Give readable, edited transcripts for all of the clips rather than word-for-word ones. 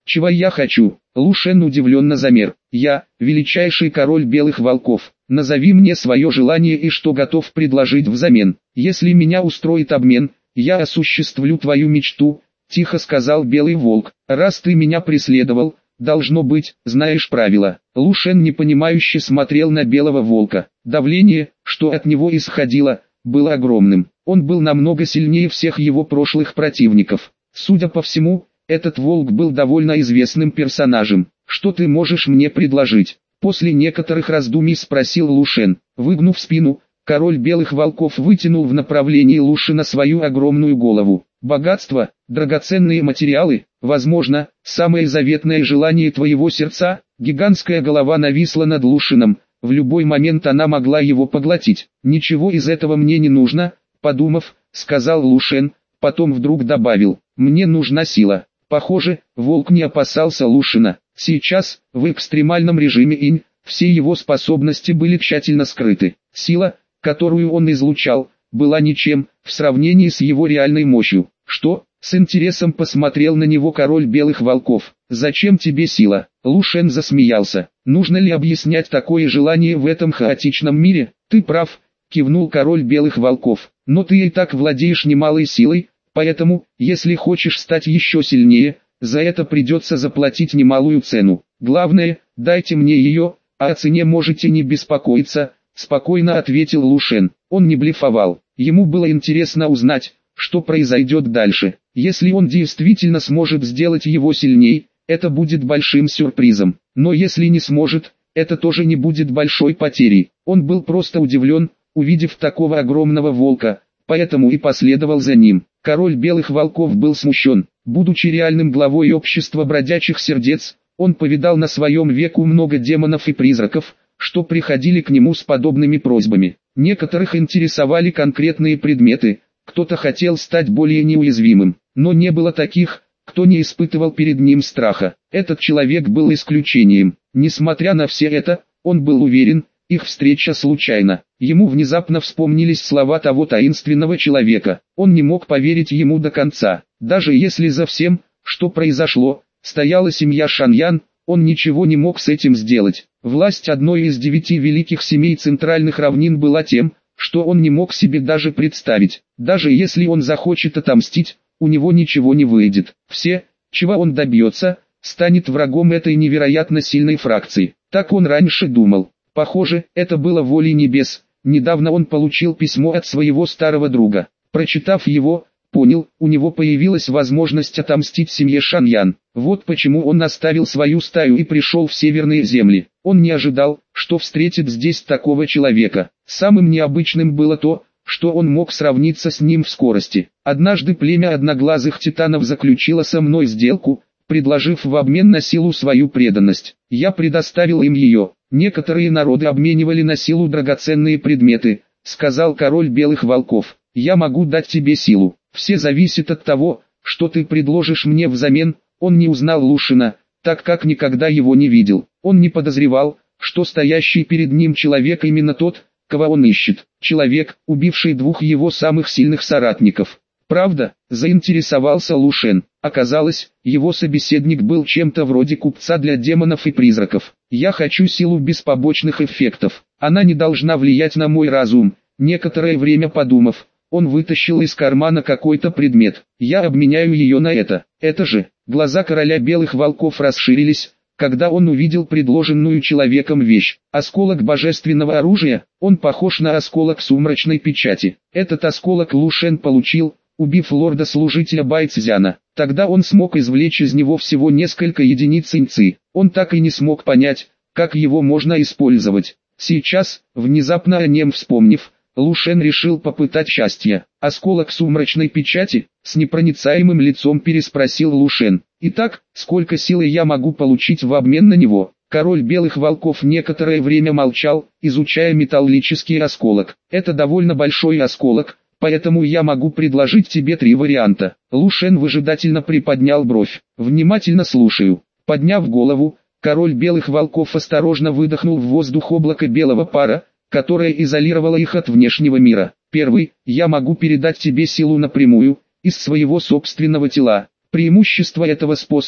Чего я хочу? Лу Шен удивленно замер. Я, величайший король белых волков. Назови мне свое желание и что готов предложить взамен. Если меня устроит обмен, я осуществлю твою мечту, тихо сказал белый волк. Раз ты меня преследовал, должно быть, знаешь правила. Лу Шен непонимающе смотрел на белого волка. Давление, что от него исходило, было огромным. Он был намного сильнее всех его прошлых противников. Судя по всему, этот волк был довольно известным персонажем. Что ты можешь мне предложить? После некоторых раздумий спросил Лу Шен. Выгнув спину, король белых волков вытянул в направлении Лу Шена свою огромную голову. Богатство, драгоценные материалы, возможно, самое заветное желание твоего сердца. Гигантская голова нависла над Лу Шеном. В любой момент она могла его поглотить. Ничего из этого мне не нужно, подумав, сказал Лу Шен, потом вдруг добавил, мне нужна сила. Похоже, волк не опасался Лу Шена. Сейчас, в экстремальном режиме инь, все его способности были тщательно скрыты. Сила, которую он излучал, была ничем, в сравнении с его реальной мощью. Что? С интересом посмотрел на него король белых волков. Зачем тебе сила? Лу Шен засмеялся. Нужно ли объяснять такое желание в этом хаотичном мире? Ты прав, кивнул король белых волков. Но ты и так владеешь немалой силой, поэтому, если хочешь стать еще сильнее, за это придется заплатить немалую цену. Главное, дайте мне ее, а о цене можете не беспокоиться, спокойно ответил Лу Шен. Он не блефовал. Ему было интересно узнать, что произойдет дальше. Если он действительно сможет сделать его сильней, это будет большим сюрпризом. Но если не сможет, это тоже не будет большой потерей. Он был просто удивлен, увидев такого огромного волка, поэтому и последовал за ним. Король белых волков был смущен. Будучи реальным главой общества бродячих сердец, он повидал на своем веку много демонов и призраков, что приходили к нему с подобными просьбами. Некоторых интересовали конкретные предметы, кто-то хотел стать более неуязвимым, но не было таких, кто не испытывал перед ним страха. Этот человек был исключением. Несмотря на все это, он был уверен, их встреча случайна. Ему внезапно вспомнились слова того таинственного человека. Он не мог поверить ему до конца. Даже если за всем, что произошло, стояла семья Шаньян, он ничего не мог с этим сделать. Власть одной из 9 великих семей центральных равнин была тем, что он не мог себе даже представить. Даже если он захочет отомстить, у него ничего не выйдет. Все, чего он добьется, станет врагом этой невероятно сильной фракции. Так он раньше думал. Похоже, это было волей небес. Недавно он получил письмо от своего старого друга. Прочитав его, понял, у него появилась возможность отомстить семье Шаньян. Вот почему он оставил свою стаю и пришел в северные земли. Он не ожидал, что встретит здесь такого человека. Самым необычным было то, что он мог сравниться с ним в скорости. Однажды племя одноглазых титанов заключило со мной сделку, предложив в обмен на силу свою преданность. Я предоставил им ее. Некоторые народы обменивали на силу драгоценные предметы, сказал король белых волков. Я могу дать тебе силу. Все зависит от того, что ты предложишь мне взамен. Он не узнал Лу Шена, так как никогда его не видел. Он не подозревал, что стоящий перед ним человек именно тот, кого он ищет. Человек, убивший 2 его самых сильных соратников. Правда, заинтересовался Лу Шен. Оказалось, его собеседник был чем-то вроде купца для демонов и призраков. Я хочу силу без побочных эффектов. Она не должна влиять на мой разум. Некоторое время подумав, он вытащил из кармана какой-то предмет. Я обменяю ее на это. Это же. Глаза короля белых волков расширились, когда он увидел предложенную человеком вещь. Осколок божественного оружия, он похож на осколок сумрачной печати. Этот осколок Лу Шен получил, убив лорда-служителя Байцзяна. Тогда он смог извлечь из него всего несколько единиц иньци. Он так и не смог понять, как его можно использовать. Сейчас, внезапно о нем вспомнив, Лу Шен решил попытать счастье. Осколок сумрачной печати, с непроницаемым лицом переспросил Лу Шен. Итак, сколько силы я могу получить в обмен на него? Король белых волков некоторое время молчал, изучая металлический осколок. Это довольно большой осколок, поэтому я могу предложить тебе 3 варианта. Лу Шен выжидательно приподнял бровь. Внимательно слушаю. Подняв голову, король белых волков осторожно выдохнул в воздух облако белого пара, которое изолировало их от внешнего мира. Первый, я могу передать тебе силу напрямую, из своего собственного тела. Преимущество этого способа,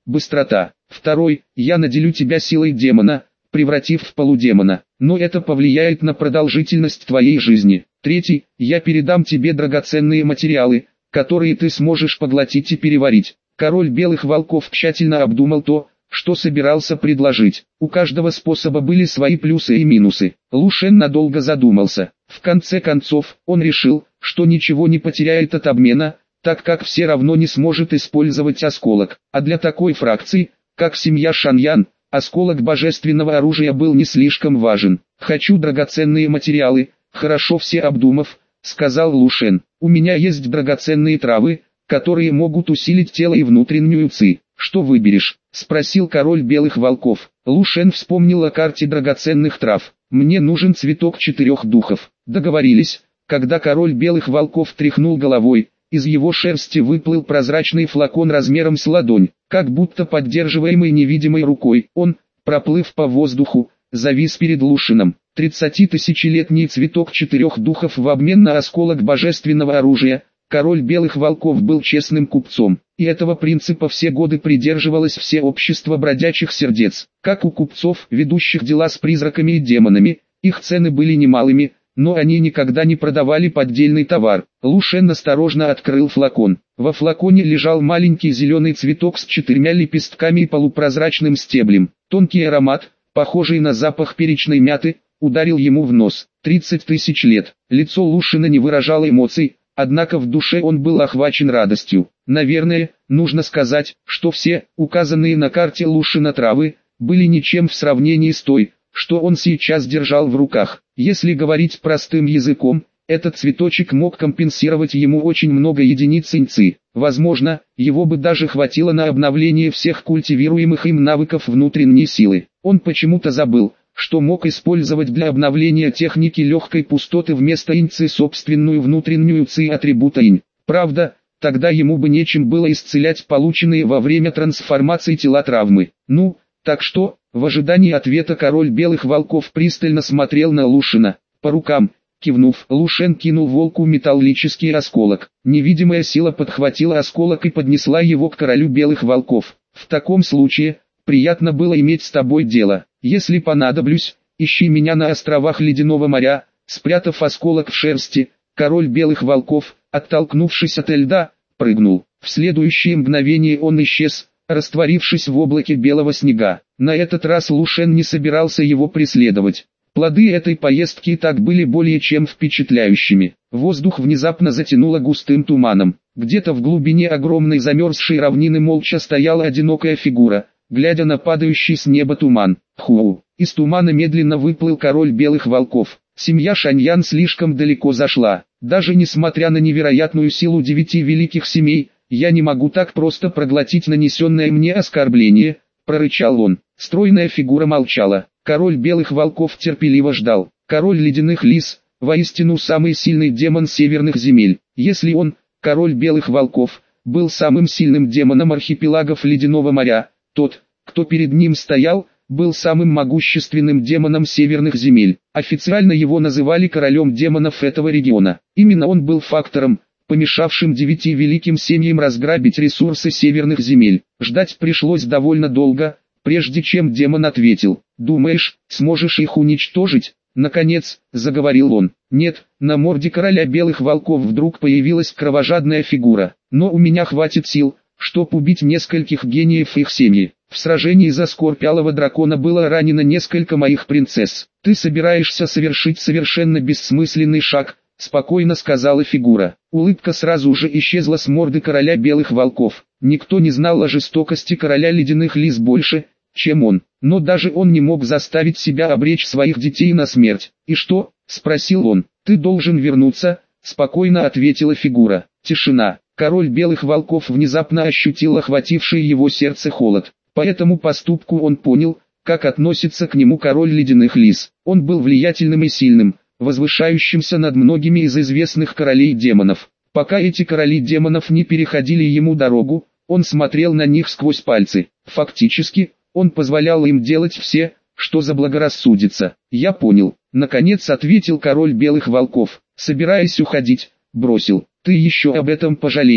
быстрота. Второй, я наделю тебя силой демона, превратив в полудемона, но это повлияет на продолжительность твоей жизни. Третий, я передам тебе драгоценные материалы, которые ты сможешь поглотить и переварить. Король белых волков тщательно обдумал то, что собирался предложить. У каждого способа были свои плюсы и минусы. Лу Шен надолго задумался. В конце концов, он решил, что ничего не потеряет от обмена, так как все равно не сможет использовать осколок. А для такой фракции, как семья Шаньян, осколок божественного оружия был не слишком важен. «Хочу драгоценные материалы», хорошо все обдумав, сказал Лу Шен. «У меня есть драгоценные травы, которые могут усилить тело и внутреннюю ци. Что выберешь?» — спросил король белых волков. Лу Шен вспомнил о карте драгоценных трав. «Мне нужен цветок 4 духов». Договорились. Когда король белых волков тряхнул головой, из его шерсти выплыл прозрачный флакон размером с ладонь, как будто поддерживаемый невидимой рукой. Он, проплыв по воздуху, завис перед Лу Шеном. 30-тысячелетний цветок 4 духов в обмен на осколок божественного оружия. Король белых волков был честным купцом, и этого принципа все годы придерживалось все общество бродячих сердец. Как у купцов, ведущих дела с призраками и демонами, их цены были немалыми, но они никогда не продавали поддельный товар. Лу Шен осторожно открыл флакон. Во флаконе лежал маленький зеленый цветок с 4 лепестками и полупрозрачным стеблем. Тонкий аромат, похожий на запах перечной мяты, ударил ему в нос. 30 тысяч лет. Лицо Лу Шена не выражало эмоций, однако в душе он был охвачен радостью. Наверное, нужно сказать, что все, указанные на карте Лу Шена травы, были ничем в сравнении с той, что он сейчас держал в руках. Если говорить простым языком, этот цветочек мог компенсировать ему очень много единиц инци. Возможно, его бы даже хватило на обновление всех культивируемых им навыков внутренней силы. Он почему-то забыл, что мог использовать для обновления техники легкой пустоты вместо инци собственную внутреннюю ци атрибута инь. Правда, тогда ему бы нечем было исцелять полученные во время трансформации тела травмы. Ну, так что, в ожидании ответа король белых волков пристально смотрел на Лу Шена. По рукам, кивнув, Лу Шен кинул волку металлический осколок. Невидимая сила подхватила осколок и поднесла его к королю белых волков. «В таком случае, приятно было иметь с тобой дело. Если понадоблюсь, ищи меня на островах Ледяного моря». Спрятав осколок в шерсти, король белых волков, оттолкнувшись от льда, прыгнул. В следующее мгновение он исчез, растворившись в облаке белого снега. На этот раз Лу Шен не собирался его преследовать. Плоды этой поездки и так были более чем впечатляющими. Воздух внезапно затянуло густым туманом. Где-то в глубине огромной замерзшей равнины молча стояла одинокая фигура, глядя на падающий с неба туман. Ху! Из тумана медленно выплыл король белых волков. Семья Шаньян слишком далеко зашла. Даже несмотря на невероятную силу 9 великих семей, я не могу так просто проглотить нанесенное мне оскорбление, прорычал он. Стройная фигура молчала. Король белых волков терпеливо ждал. Король ледяных лис, воистину самый сильный демон северных земель. Если он, король белых волков, был самым сильным демоном архипелагов Ледяного моря, тот, кто перед ним стоял, был самым могущественным демоном северных земель. Официально его называли королем демонов этого региона. Именно он был фактором, помешавшим 9 великим семьям разграбить ресурсы северных земель. Ждать пришлось довольно долго, прежде чем демон ответил. «Думаешь, сможешь их уничтожить?» Наконец, заговорил он. «Нет», на морде короля белых волков вдруг появилась кровожадная фигура. «Но у меня хватит сил, чтоб убить нескольких гениев их семьи. В сражении за Скорпиалого дракона было ранено несколько моих принцесс. Ты собираешься совершить совершенно бессмысленный шаг», спокойно сказала фигура. Улыбка сразу же исчезла с морды короля белых волков. Никто не знал о жестокости короля ледяных лис больше, чем он. Но даже он не мог заставить себя обречь своих детей на смерть. «И что?» — спросил он. «Ты должен вернуться», — спокойно ответила фигура. Тишина. Король белых волков внезапно ощутил охвативший его сердце холод. По этому поступку он понял, как относится к нему король ледяных лис. Он был влиятельным и сильным, возвышающимся над многими из известных королей демонов. Пока эти короли демонов не переходили ему дорогу, он смотрел на них сквозь пальцы. Фактически, он позволял им делать все, что заблагорассудится. «Я понял», — наконец ответил король белых волков. Собираясь уходить, бросил. «Ты еще об этом пожалеешь».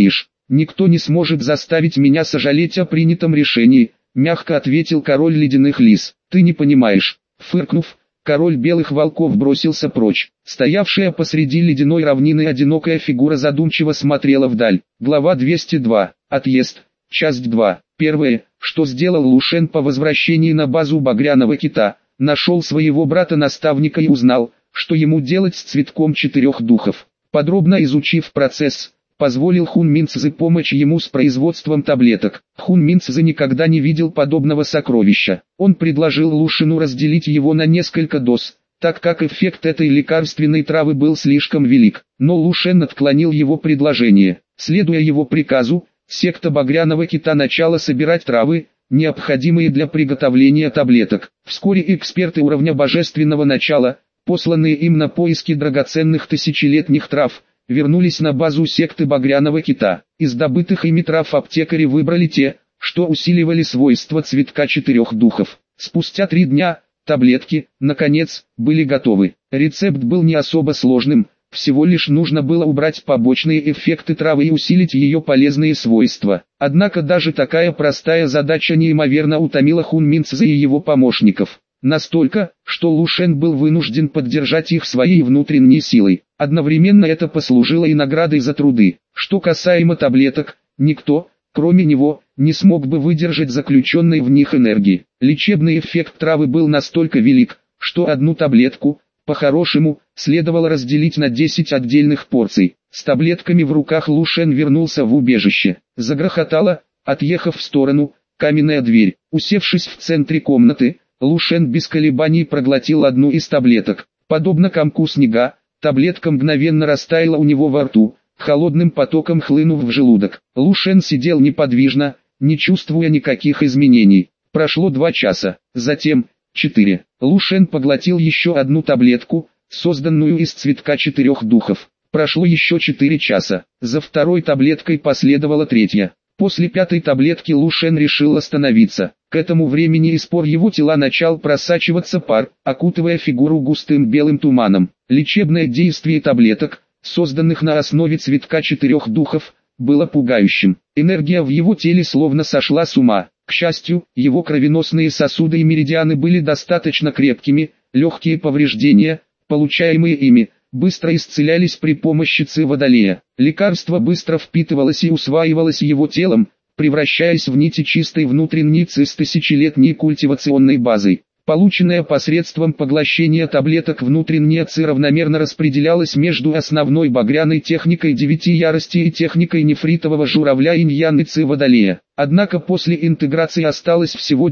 никто не сможет заставить меня сожалеть о принятом решении, мягко ответил король ледяных лис. Ты не понимаешь. Фыркнув, король белых волков бросился прочь. Стоявшая посреди ледяной равнины одинокая фигура задумчиво смотрела вдаль. Глава 202. Отъезд. Часть 2. Первое, что сделал Лу Шен по возвращении на базу Багряного Кита, нашел своего брата-наставника и узнал, что ему делать с цветком четырех духов. Подробно изучив процесс, позволил Хун Минцзы помочь ему с производством таблеток. Хун Минцзы никогда не видел подобного сокровища. Он предложил Лу Шену разделить его на несколько доз, так как эффект этой лекарственной травы был слишком велик. Но Лу Шен отклонил его предложение. Следуя его приказу, секта Багряного Кита начала собирать травы, необходимые для приготовления таблеток. Вскоре эксперты уровня божественного начала, посланные им на поиски драгоценных тысячелетних трав, вернулись на базу секты Багряного Кита. Из добытых ими трав аптекари выбрали те, что усиливали свойства цветка четырех духов. Спустя 3 дня, таблетки, наконец, были готовы. Рецепт был не особо сложным, всего лишь нужно было убрать побочные эффекты травы и усилить ее полезные свойства. Однако даже такая простая задача неимоверно утомила Хун Минцзы и его помощников. Настолько, что Лу Шен был вынужден поддержать их своей внутренней силой. Одновременно это послужило и наградой за труды. Что касаемо таблеток, никто, кроме него, не смог бы выдержать заключенной в них энергии. Лечебный эффект травы был настолько велик, что одну таблетку, по-хорошему, следовало разделить на 10 отдельных порций. С таблетками в руках Лу Шен вернулся в убежище. Загрохотала, отъехав в сторону, каменная дверь. Усевшись в центре комнаты, Лу Шен без колебаний проглотил одну из таблеток. Подобно комку снега, таблетка мгновенно растаяла у него во рту, холодным потоком хлынув в желудок. Лу Шен сидел неподвижно, не чувствуя никаких изменений. Прошло 2 часа, затем 4. Лу Шен поглотил еще одну таблетку, созданную из цветка четырех духов. Прошло еще 4 часа. За второй таблеткой последовала 3. После 5-й таблетки Лу Шен решил остановиться. К этому времени из пор его тела начал просачиваться пар, окутывая фигуру густым белым туманом. Лечебное действие таблеток, созданных на основе цветка четырех духов, было пугающим. Энергия в его теле словно сошла с ума. К счастью, его кровеносные сосуды и меридианы были достаточно крепкими, легкие повреждения, получаемые ими, быстро исцелялись при помощи Ци Водолея. Лекарство быстро впитывалось и усваивалось его телом, превращаясь в нити чистой внутренней Ци с тысячелетней культивационной базой. Полученная посредством поглощения таблеток внутренняя Ци равномерно распределялась между основной багряной техникой 9 ярости и техникой нефритового журавля инь-ян и Ци Водолея. Однако после интеграции осталось всего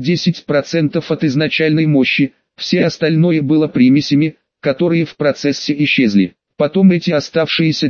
10% от изначальной мощи, все остальное было примесями, которые в процессе исчезли. Потом эти оставшиеся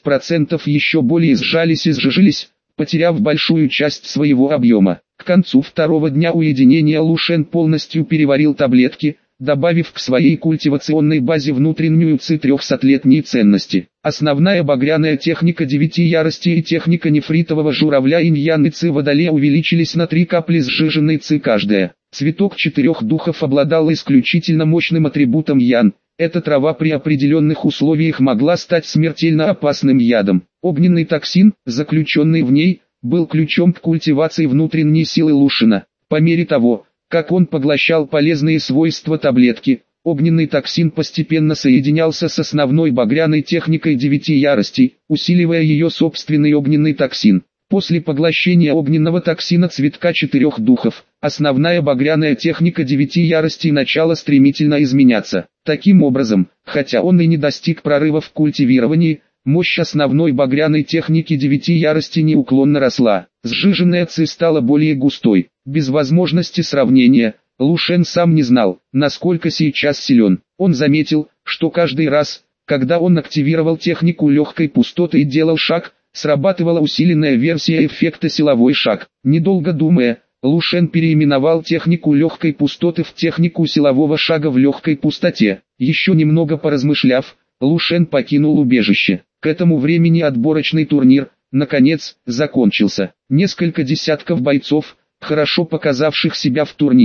10% еще более сжались и сжижились, потеряв большую часть своего объема. К концу 2-го дня уединения Лу Шен полностью переварил таблетки, добавив к своей культивационной базе внутреннюю Ци 300-летней ценности. Основная багряная техника 9 ярости и техника нефритового журавля инь-ян и Ци Водолея увеличились на 3 капли сжиженной Ци каждая. Цветок четырех духов обладал исключительно мощным атрибутом ян. Эта трава при определенных условиях могла стать смертельно опасным ядом. Огненный токсин, заключенный в ней, был ключом к культивации внутренней силы Лу Шена. По мере того, как он поглощал полезные свойства таблетки, огненный токсин постепенно соединялся с основной багряной техникой 9 яростей, усиливая ее собственный огненный токсин. После поглощения огненного токсина цветка четырех духов, основная багряная техника 9 яростей начала стремительно изменяться. Таким образом, хотя он и не достиг прорыва в культивировании, мощь основной багряной техники 9 яростей неуклонно росла. Сжиженная Ци стала более густой. Без возможности сравнения, Лу Шен сам не знал, насколько сейчас силен. Он заметил, что каждый раз, когда он активировал технику легкой пустоты и делал шаг, срабатывала усиленная версия эффекта силовой шаг. Недолго думая, Лу Шен переименовал технику легкой пустоты в технику силового шага в легкой пустоте. Еще немного поразмышляв, Лу Шен покинул убежище. К этому времени отборочный турнир, наконец, закончился. Несколько десятков бойцов, хорошо показавших себя в турнире,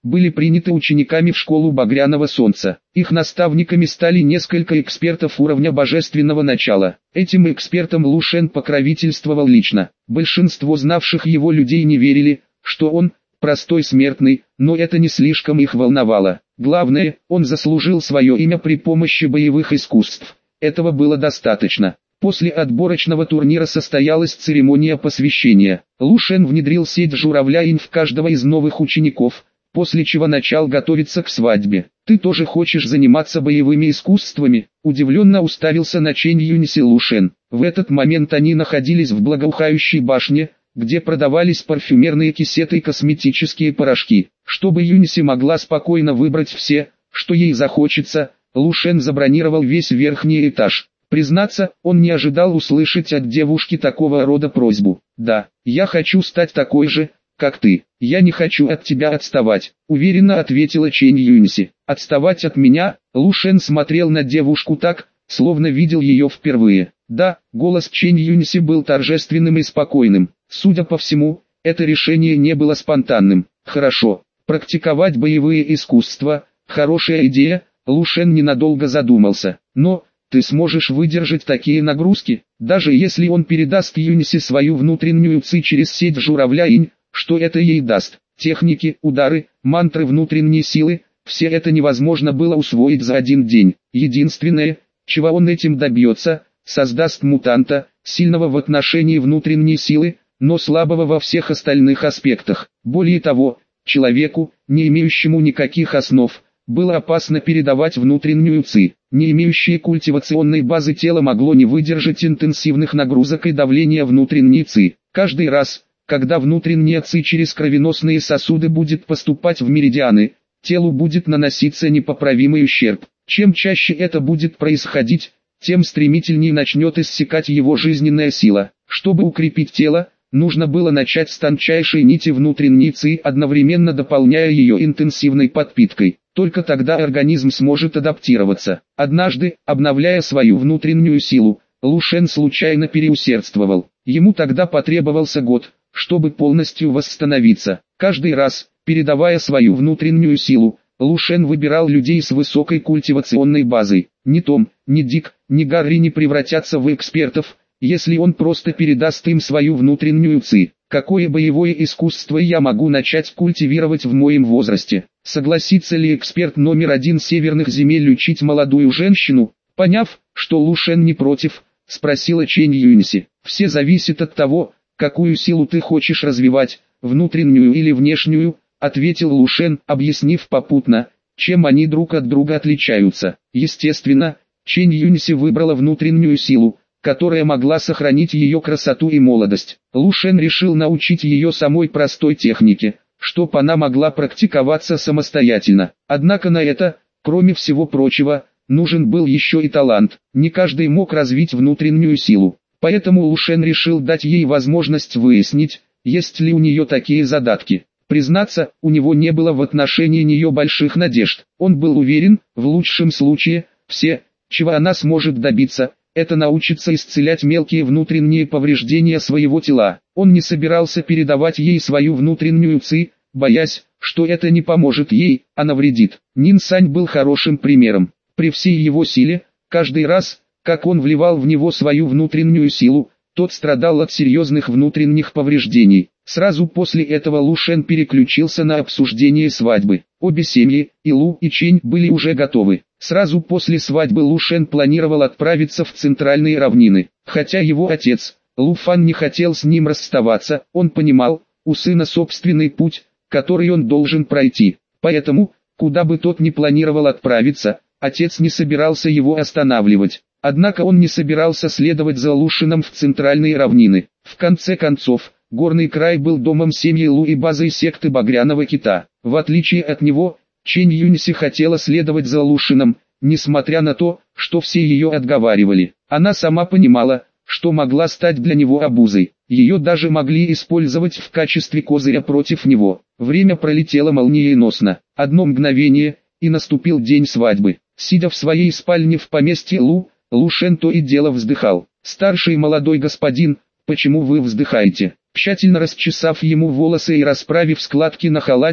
были приняты учениками в школу Багряного Солнца. Их наставниками стали несколько экспертов уровня божественного начала. Этим экспертам Лу Шен покровительствовал лично. Большинство знавших его людей не верили, что он простой смертный, но это не слишком их волновало. Главное, он заслужил свое имя при помощи боевых искусств. Этого было достаточно. После отборочного турнира состоялась церемония посвящения. Лу Шен внедрил сеть журавля-инь в каждого из новых учеников, после чего начал готовиться к свадьбе. «Ты тоже хочешь заниматься боевыми искусствами?» Удивленно уставился на Чэнь Юньси Лу Шен. В этот момент они находились в благоухающей башне, где продавались парфюмерные кисеты и косметические порошки. Чтобы Юньси могла спокойно выбрать все, что ей захочется, Лу Шен забронировал весь верхний этаж. Признаться, он не ожидал услышать от девушки такого рода просьбу. «Да, я хочу стать такой же, как ты. Я не хочу от тебя отставать», — уверенно ответила Чэнь Юньси. «Отставать от меня?» Лу Шен смотрел на девушку так, словно видел ее впервые. Да, голос Чэнь Юньси был торжественным и спокойным. Судя по всему, это решение не было спонтанным. «Хорошо, практиковать боевые искусства – хорошая идея», — Лу Шен ненадолго задумался. «Но ты сможешь выдержать такие нагрузки, даже если он передаст Юньси свою внутреннюю ци через сеть журавля-инь, что это ей даст? Техники, удары, мантры внутренней силы – все это невозможно было усвоить за один день. Единственное, чего он этим добьется, создаст мутанта, сильного в отношении внутренней силы, но слабого во всех остальных аспектах. Более того, человеку, не имеющему никаких основ, было опасно передавать внутреннюю ци. Не имеющее культивационной базы тело могло не выдержать интенсивных нагрузок и давления внутренней ци. Каждый раз, когда внутренняя ци через кровеносные сосуды будет поступать в меридианы, телу будет наноситься непоправимый ущерб. Чем чаще это будет происходить, тем стремительнее начнет иссякать его жизненная сила. Чтобы укрепить тело, нужно было начать с тончайшей нити внутренней ци, одновременно дополняя ее интенсивной подпиткой. Только тогда организм сможет адаптироваться. Однажды, обновляя свою внутреннюю силу, Лу Шен случайно переусердствовал. Ему тогда потребовался год, чтобы полностью восстановиться. Каждый раз, передавая свою внутреннюю силу, Лу Шен выбирал людей с высокой культивационной базой. Ни Том, ни Дик, ни Гарри не превратятся в экспертов, если он просто передаст им свою внутреннюю ци. Какое боевое искусство я могу начать культивировать в моем возрасте? Согласится ли эксперт номер 1 северных земель учить молодую женщину? Поняв, что Лу Шен не против, спросила Чэнь Юньси. Все зависит от того, какую силу ты хочешь развивать, внутреннюю или внешнюю, ответил Лу Шен, объяснив попутно, чем они друг от друга отличаются. Естественно, Чэнь Юньси выбрала внутреннюю силу, которая могла сохранить ее красоту и молодость. Лу Шен решил научить ее самой простой технике, чтоб она могла практиковаться самостоятельно. Однако на это, кроме всего прочего, нужен был еще и талант. Не каждый мог развить внутреннюю силу. Поэтому Лу Шен решил дать ей возможность выяснить, есть ли у нее такие задатки. Признаться, у него не было в отношении нее больших надежд. Он был уверен, в лучшем случае, все, чего она сможет добиться, это научиться исцелять мелкие внутренние повреждения своего тела. Он не собирался передавать ей свою внутреннюю ци, боясь, что это не поможет ей, а навредит. Нин Сань был хорошим примером. При всей его силе, каждый раз, как он вливал в него свою внутреннюю силу, тот страдал от серьезных внутренних повреждений. Сразу после этого Лу Шен переключился на обсуждение свадьбы. Обе семьи, и Лу, и Чэнь, были уже готовы. Сразу после свадьбы Лу Шен планировал отправиться в центральные равнины. Хотя его отец, Лу Фан, не хотел с ним расставаться, он понимал, у сына собственный путь, который он должен пройти. Поэтому, куда бы тот ни планировал отправиться, отец не собирался его останавливать. Однако он не собирался следовать за Лу Шеном в центральные равнины. В конце концов, горный край был домом семьи Лу и базой секты Багряного Кита. В отличие от него, Чэнь Юньси хотела следовать за Лу Шеном, несмотря на то, что все ее отговаривали. Она сама понимала, что могла стать для него обузой. Ее даже могли использовать в качестве козыря против него. Время пролетело молниеносно. Одно мгновение, и наступил день свадьбы. Сидя в своей спальне в поместье Лу Шен то и дело вздыхал. «Старший молодой господин, почему вы вздыхаете?» Тщательно расчесав ему волосы и расправив складки на халате,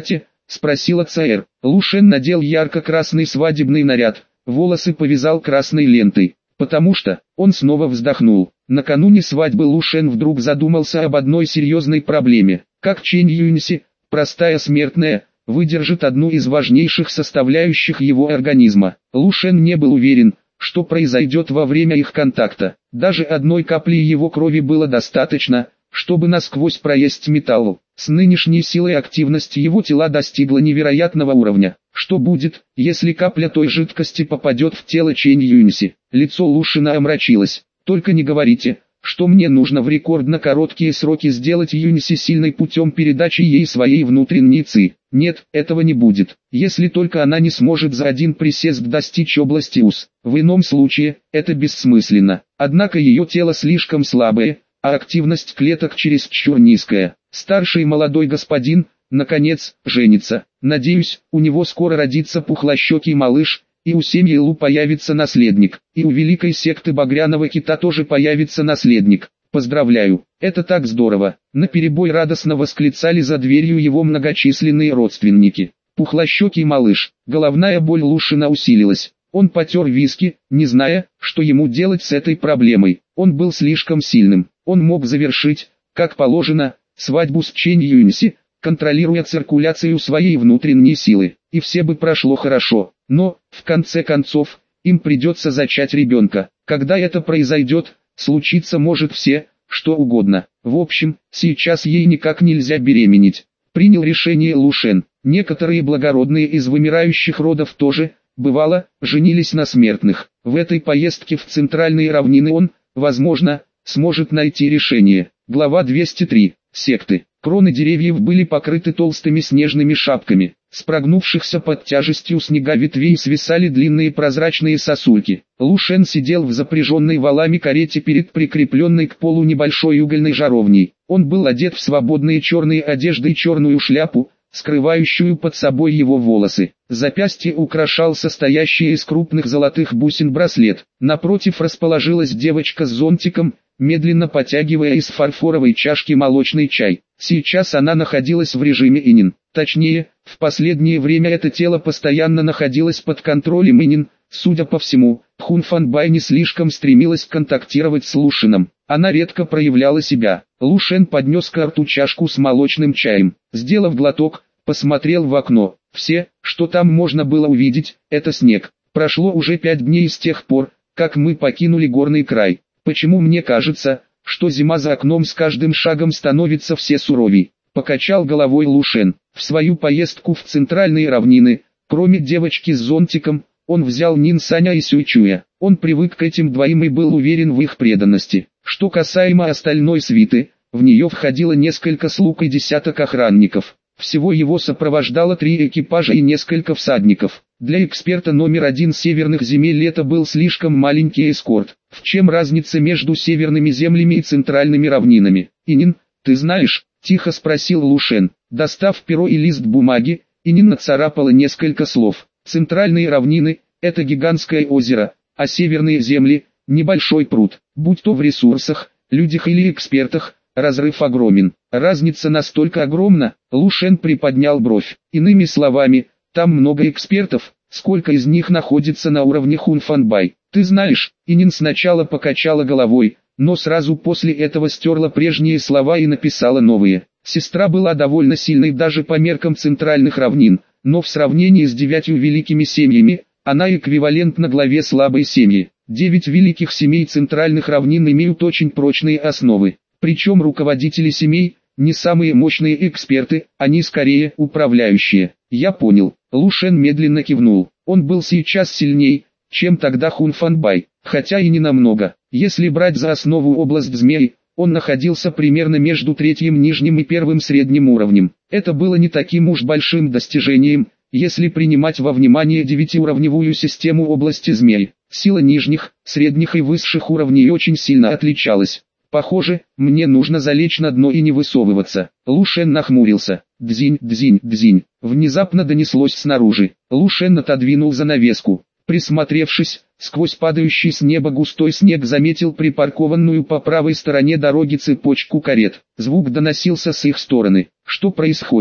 спросила Цаэр. Лушен надел ярко-красный свадебный наряд, волосы повязал красной лентой, потому что, он снова вздохнул. Накануне свадьбы Лушен вдруг задумался об одной серьезной проблеме. Как Чэнь Юньси, простая смертная, выдержит одну из важнейших составляющих его организма. Лушен не был уверен, что произойдет во время их контакта. Даже одной капли его крови было достаточно, чтобы насквозь проесть металл. С нынешней силой активности его тела достигла невероятного уровня. Что будет, если капля той жидкости попадет в тело Чэнь Юньси? Лицо Лушена омрачилось. Только не говорите, что мне нужно в рекордно короткие сроки сделать Юньси сильной путем передачи ей своей внутренней ци. Нет, этого не будет, если только она не сможет за один присест достичь области ус. В ином случае, это бессмысленно. Однако ее тело слишком слабое, а активность клеток чересчур низкая. Старший молодой господин, наконец, женится. Надеюсь, у него скоро родится пухлощекий малыш, и у семьи Лу появится наследник, и у великой секты Багряного Кита тоже появится наследник. Поздравляю, это так здорово. Наперебой радостно восклицали за дверью его многочисленные родственники. Пухлощекий малыш. Головная боль Лушена усилилась. Он потер виски, не зная, что ему делать с этой проблемой. Он был слишком сильным. Он мог завершить, как положено, свадьбу с Чэнь Юньси, контролируя циркуляцию своей внутренней силы, и все бы прошло хорошо. Но, в конце концов, им придется зачать ребенка. Когда это произойдет, случиться может все, что угодно. В общем, сейчас ей никак нельзя беременеть. Принял решение Лушен. Некоторые благородные из вымирающих родов тоже, бывало, женились на смертных. В этой поездке в центральные равнины он, возможно, сможет найти решение. Глава 203. Секты. Кроны деревьев были покрыты толстыми снежными шапками. С прогнувшихся под тяжестью снега ветвей свисали длинные прозрачные сосульки. Лушен сидел в запряженной валами карете перед прикрепленной к полу небольшой угольной жаровней. Он был одет в свободные черные одежды и черную шляпу, скрывающую под собой его волосы. Запястье украшал состоящий из крупных золотых бусин браслет. Напротив расположилась девочка с зонтиком, медленно потягивая из фарфоровой чашки молочный чай. Сейчас она находилась в режиме инин. Точнее, в последнее время это тело постоянно находилось под контролем инин. Судя по всему, Хун Фанбай не слишком стремилась контактировать с Лушеном. Она редко проявляла себя. Лушен поднес к рту чашку с молочным чаем. Сделав глоток, посмотрел в окно. Все, что там можно было увидеть, это снег. Прошло уже 5 дней с тех пор, как мы покинули горный край. Почему мне кажется, что зима за окном с каждым шагом становится все суровей? Покачал головой Лушен. В свою поездку в центральные равнины, кроме девочки с зонтиком, он взял Нин Саня и Сюйчуя. Он привык к этим двоим и был уверен в их преданности. Что касаемо остальной свиты, в нее входило несколько слуг и десяток охранников. Всего его сопровождало 3 экипажа и несколько всадников. Для эксперта номер 1 северных земель это был слишком маленький эскорт. В чем разница между северными землями и центральными равнинами? Инин, ты знаешь? Тихо спросил Лушен. Достав перо и лист бумаги, Инин нацарапала несколько слов. Центральные равнины – это гигантское озеро, а северные земли – небольшой пруд. Будь то в ресурсах, людях или экспертах, разрыв огромен. Разница настолько огромна, Лушен приподнял бровь. Иными словами, там много экспертов, сколько из них находится на уровне Хун Фанбай. Ты знаешь, Инин сначала покачала головой, но сразу после этого стерла прежние слова и написала новые. Сестра была довольно сильной даже по меркам центральных равнин, но в сравнении с 9 великими семьями, она эквивалентна главе слабой семьи. 9 великих семей центральных равнин имеют очень прочные основы. Причем руководители семей, не самые мощные эксперты, они скорее управляющие. Я понял. Лушен медленно кивнул. Он был сейчас сильней, чем тогда Хун Фанбай, хотя и не намного. Если брать за основу область змей, он находился примерно между 3-м нижним и 1-м средним уровнем. Это было не таким уж большим достижением, если принимать во внимание 9-уровневую систему области змей. Сила нижних, средних и высших уровней очень сильно отличалась. Похоже, мне нужно залечь на дно и не высовываться. Лушен нахмурился. Дзинь, дзинь, дзинь. Внезапно донеслось снаружи. Лушен отодвинул занавеску. Присмотревшись, сквозь падающий с неба густой снег заметил припаркованную по правой стороне дороги цепочку карет. Звук доносился с их стороны. Что происходит?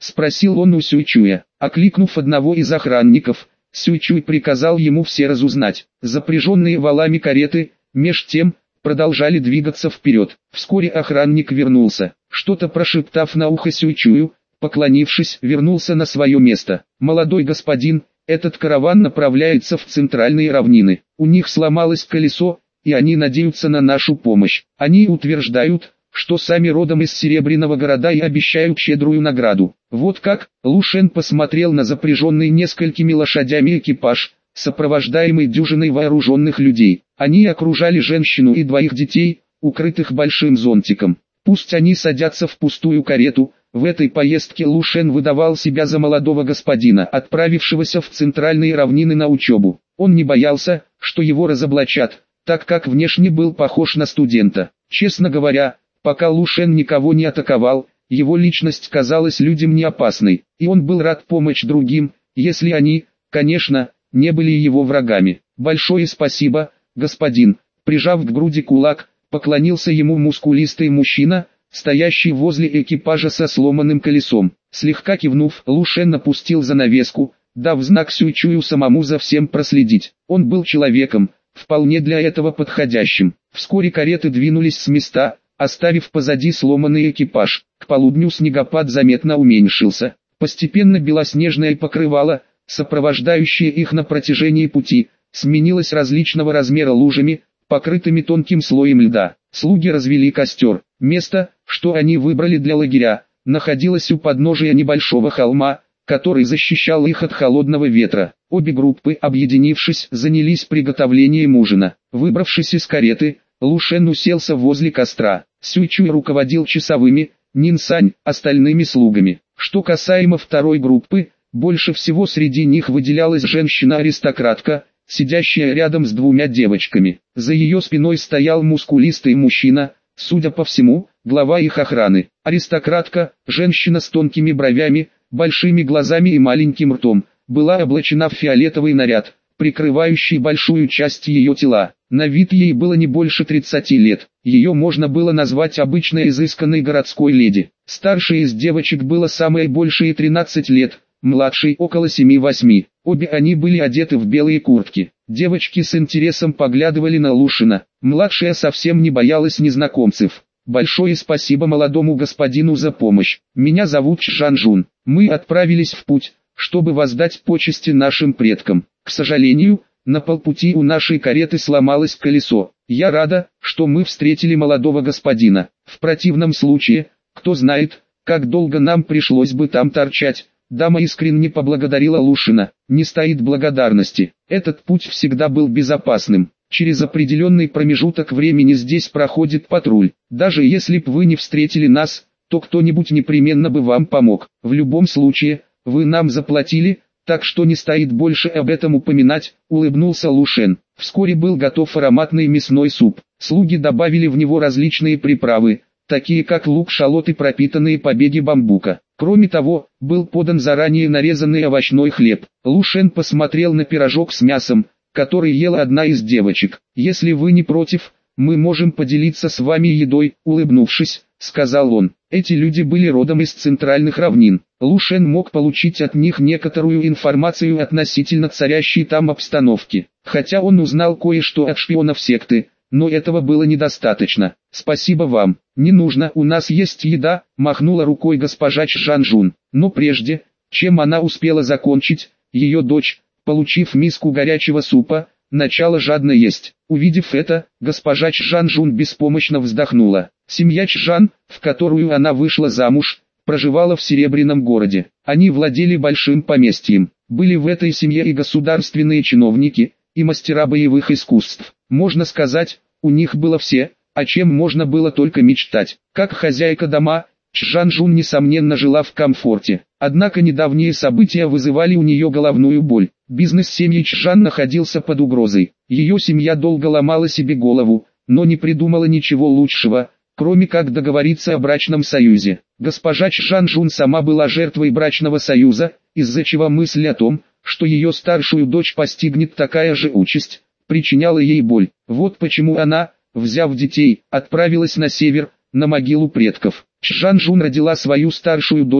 спросил он у Сюйчуя. Окликнув одного из охранников, Сюйчуй приказал ему все разузнать. Запряженные валами кареты, меж тем, продолжали двигаться вперед. Вскоре охранник вернулся, что-то прошептав на ухо Сюйчую, поклонившись, вернулся на свое место. «Молодой господин, этот караван направляется в центральные равнины. У них сломалось колесо, и они надеются на нашу помощь. Они утверждают, что сами родом из Серебряного города и обещают щедрую награду». Вот как. Лу Шен посмотрел на запряженный несколькими лошадями экипаж, сопровождаемый дюжиной вооруженных людей. Они окружали женщину и двоих детей, укрытых большим зонтиком. Пусть они садятся в пустую карету. В этой поездке Лу Шен выдавал себя за молодого господина, отправившегося в центральные равнины на учебу. Он не боялся, что его разоблачат, так как внешне был похож на студента. Честно говоря, пока Лу Шен никого не атаковал, его личность казалась людям не опасной, и он был рад помочь другим, если они, конечно, не были его врагами. «Большое спасибо, господин», прижав к груди кулак, поклонился ему мускулистый мужчина, стоящий возле экипажа со сломанным колесом. Слегка кивнув, Лу Шен опустил занавеску, дав знак Сюйчую самому за всем проследить. Он был человеком, вполне для этого подходящим. Вскоре кареты двинулись с места, оставив позади сломанный экипаж. К полудню снегопад заметно уменьшился. Постепенно белоснежное покрывало, сопровождающее их на протяжении пути, сменилось различного размера лужами, покрытыми тонким слоем льда. Слуги развели костер. Место, что они выбрали для лагеря, находилось у подножия небольшого холма, который защищал их от холодного ветра. Обе группы, объединившись, занялись приготовлением ужина. Выбравшись из кареты, Лу Шен уселся возле костра. Сюйчуй руководил часовыми, Нинсань – остальными слугами. Что касаемо второй группы, больше всего среди них выделялась женщина-аристократка, сидящая рядом с двумя девочками. За ее спиной стоял мускулистый мужчина, судя по всему, глава их охраны. Аристократка, женщина с тонкими бровями, большими глазами и маленьким ртом, была облачена в фиолетовый наряд, прикрывающий большую часть ее тела. На вид ей было не больше 30 лет. Ее можно было назвать обычной изысканной городской леди. Старшей из девочек было самое большее 13 лет, младшей около 7-8. Обе они были одеты в белые куртки. Девочки с интересом поглядывали на Лу Шена. Младшая совсем не боялась незнакомцев. «Большое спасибо молодому господину за помощь. Меня зовут Чжан Жун. Мы отправились в путь, чтобы воздать почести нашим предкам. К сожалению, на полпути у нашей кареты сломалось колесо. Я рада, что мы встретили молодого господина. В противном случае, кто знает, как долго нам пришлось бы там торчать». Дама искренне поблагодарила Лу Шена. «Не стоит благодарности. Этот путь всегда был безопасным. Через определенный промежуток времени здесь проходит патруль. Даже если б вы не встретили нас, то кто-нибудь непременно бы вам помог. В любом случае, вы нам заплатили, так что не стоит больше об этом упоминать», — улыбнулся Лу Шен. Вскоре был готов ароматный мясной суп. Слуги добавили в него различные приправы, такие как лук, шалот и пропитанные побеги бамбука. Кроме того, был подан заранее нарезанный овощной хлеб. Лу Шен посмотрел на пирожок с мясом, который ела одна из девочек. «Если вы не против, мы можем поделиться с вами едой», — улыбнувшись, сказал он. Эти люди были родом из центральных равнин. Лу Шен мог получить от них некоторую информацию относительно царящей там обстановки. Хотя он узнал кое-что от шпионов секты, но этого было недостаточно. «Спасибо вам. Не нужно, у нас есть еда», — махнула рукой госпожа Чжан Жун. Но прежде, чем она успела закончить, ее дочь, получив миску горячего супа, начала жадно есть. Увидев это, госпожа Чжан Жун беспомощно вздохнула. Семья Чжан, в которую она вышла замуж, проживала в Серебряном городе. Они владели большим поместьем. Были в этой семье и государственные чиновники, и мастера боевых искусств. Можно сказать, у них было все, о чем можно было только мечтать. Как хозяйка дома, Чжан Жун несомненно жила в комфорте. Однако недавние события вызывали у нее головную боль. Бизнес семьи Чжан находился под угрозой. Ее семья долго ломала себе голову, но не придумала ничего лучшего, кроме как договориться о брачном союзе. Госпожа Чжан Жун сама была жертвой брачного союза, из-за чего мысль о том, что ее старшую дочь постигнет такая же участь, причиняла ей боль. Вот почему она, взяв детей, отправилась на север, на могилу предков. Чжан Жун родила свою старшую дочь,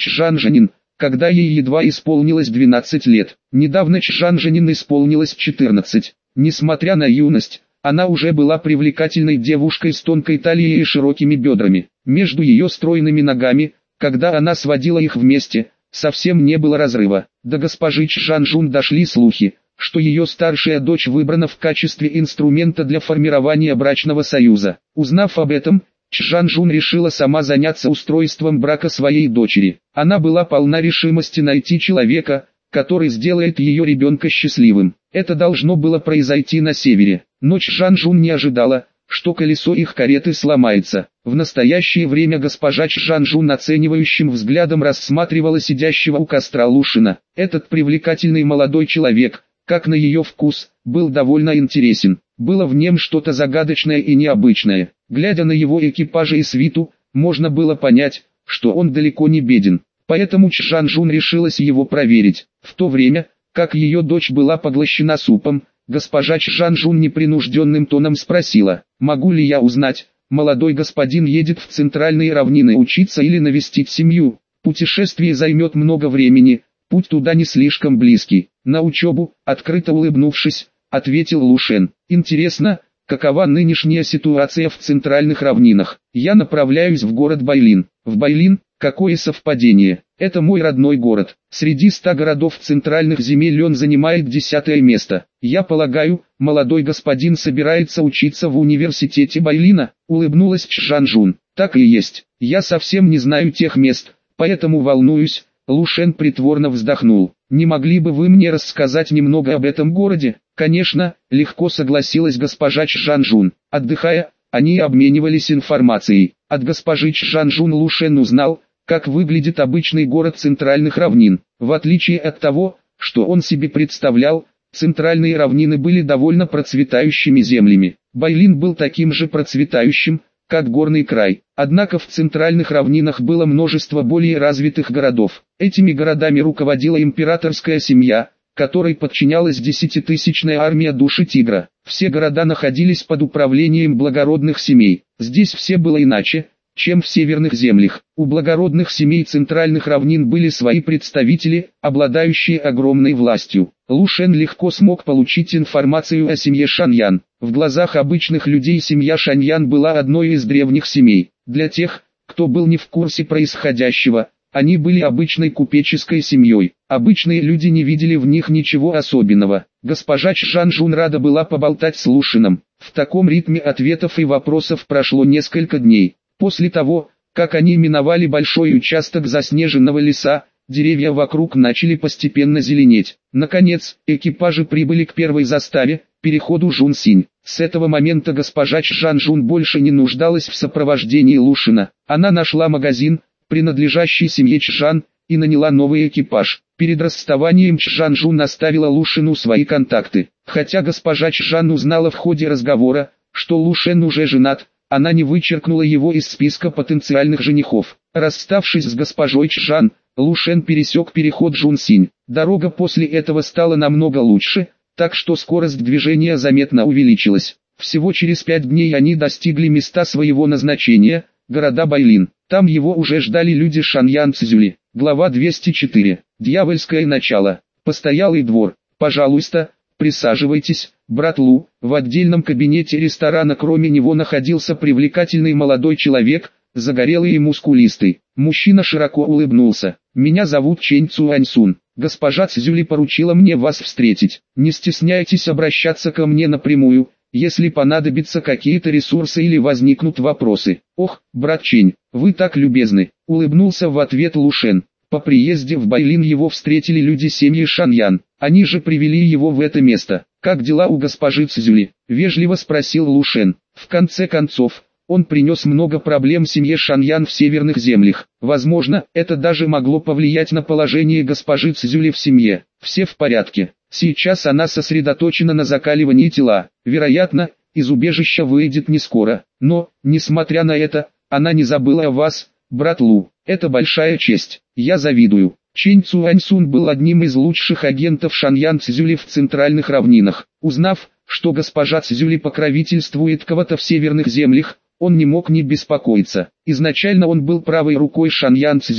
Чжанжанин, когда ей едва исполнилось 12 лет. Недавно Чжанжанин исполнилось 14. Несмотря на юность, она уже была привлекательной девушкой с тонкой талией и широкими бедрами. Между ее стройными ногами, когда она сводила их вместе, совсем не было разрыва. До госпожи Чжанжун дошли слухи, что ее старшая дочь выбрана в качестве инструмента для формирования брачного союза. Узнав об этом, Чжанжун решила сама заняться устройством брака своей дочери. Она была полна решимости найти человека, который сделает ее ребенка счастливым. Это должно было произойти на севере, но Чжанжун не ожидала, что колесо их кареты сломается. В настоящее время госпожа Чжанжун оценивающим взглядом рассматривала сидящего у костра Лушина. Этот привлекательный молодой человек, как на ее вкус, был довольно интересен. Было в нем что-то загадочное и необычное. Глядя на его экипажи и свиту, можно было понять, что он далеко не беден. Поэтому Чжанжун решилась его проверить. В то время, как ее дочь была поглощена супом, госпожа Чжанжун непринужденным тоном спросила: «Могу ли я узнать, молодой господин едет в центральные равнины учиться или навестить семью? Путешествие займет много времени, путь туда не слишком близкий». «На учебу», открыто улыбнувшись, ответил Лушен. «Интересно, какова нынешняя ситуация в центральных равнинах? Я направляюсь в город Байлин». «В Байлин? Какое совпадение! Это мой родной город. Среди 100 городов центральных земель он занимает 10-е место. Я полагаю, молодой господин собирается учиться в университете Байлина», улыбнулась Чжанжун. «Так и есть. Я совсем не знаю тех мест, поэтому волнуюсь». Лушен притворно вздохнул. «Не могли бы вы мне рассказать немного об этом городе?» «Конечно», легко согласилась госпожа Чжанжун. Отдыхая, они обменивались информацией. От госпожи Чжанжун Лушен узнал, как выглядит обычный город центральных равнин. В отличие от того, что он себе представлял, центральные равнины были довольно процветающими землями. Байлин был таким же процветающим, как горный край. Однако в центральных равнинах было множество более развитых городов. Этими городами руководила императорская семья, которой подчинялась 10-тысячная армия Души Тигра. Все города находились под управлением благородных семей. Здесь все было иначе, чем в северных землях. У благородных семей центральных равнин были свои представители, обладающие огромной властью. Лушен легко смог получить информацию о семье Шаньян. В глазах обычных людей семья Шаньян была одной из древних семей. Для тех, кто был не в курсе происходящего, они были обычной купеческой семьей. Обычные люди не видели в них ничего особенного. Госпожа Чжанжун рада была поболтать с Лушином. В таком ритме ответов и вопросов прошло несколько дней. После того, как они миновали большой участок заснеженного леса, деревья вокруг начали постепенно зеленеть. Наконец, экипажи прибыли к первой заставе, переходу Жунсинь. С этого момента госпожа Чжанжун больше не нуждалась в сопровождении Лушина. Она нашла магазин, принадлежащий семье Чжан, и наняла новый экипаж. Перед расставанием Чжанжун оставила Лушину свои контакты. Хотя госпожа Чжан узнала в ходе разговора, что Лушен уже женат, она не вычеркнула его из списка потенциальных женихов. Расставшись с госпожой Чжан, Лушен пересек переход Жунсинь. Дорога после этого стала намного лучше, так что скорость движения заметно увеличилась. Всего через 5 дней они достигли места своего назначения, города Байлин. Там его уже ждали люди Шаньян Цзюли. Глава 204. Дьявольское начало. Постоялый двор. «Пожалуйста, присаживайтесь, брат Лу». В отдельном кабинете ресторана кроме него находился привлекательный молодой человек, загорелый и мускулистый. Мужчина широко улыбнулся. «Меня зовут Чэнь Цуаньсун. Госпожа Цзюли поручила мне вас встретить. Не стесняйтесь обращаться ко мне напрямую, если понадобятся какие-то ресурсы или возникнут вопросы». «Ох, брат Чэнь, вы так любезны», — улыбнулся в ответ Лушен. По приезде в Байлин его встретили люди семьи Шаньян. Они же привели его в это место. «Как дела у госпожи Цзюли?» — вежливо спросил Лушен. В конце концов, он принес много проблем семье Шаньян в северных землях. Возможно, это даже могло повлиять на положение госпожи Цзюли в семье. «Все в порядке. Сейчас она сосредоточена на закаливании тела. Вероятно, из убежища выйдет не скоро. Но, несмотря на это, она не забыла о вас, брат Лу. Это большая честь. Я завидую». Чэнь Цуаньсун был одним из лучших агентов Шаньян Цзюли в центральных равнинах. Узнав, что госпожа Цзюли покровительствует кого-то в северных землях, он не мог не беспокоиться. Изначально он был правой рукой Шаньян Цзюли.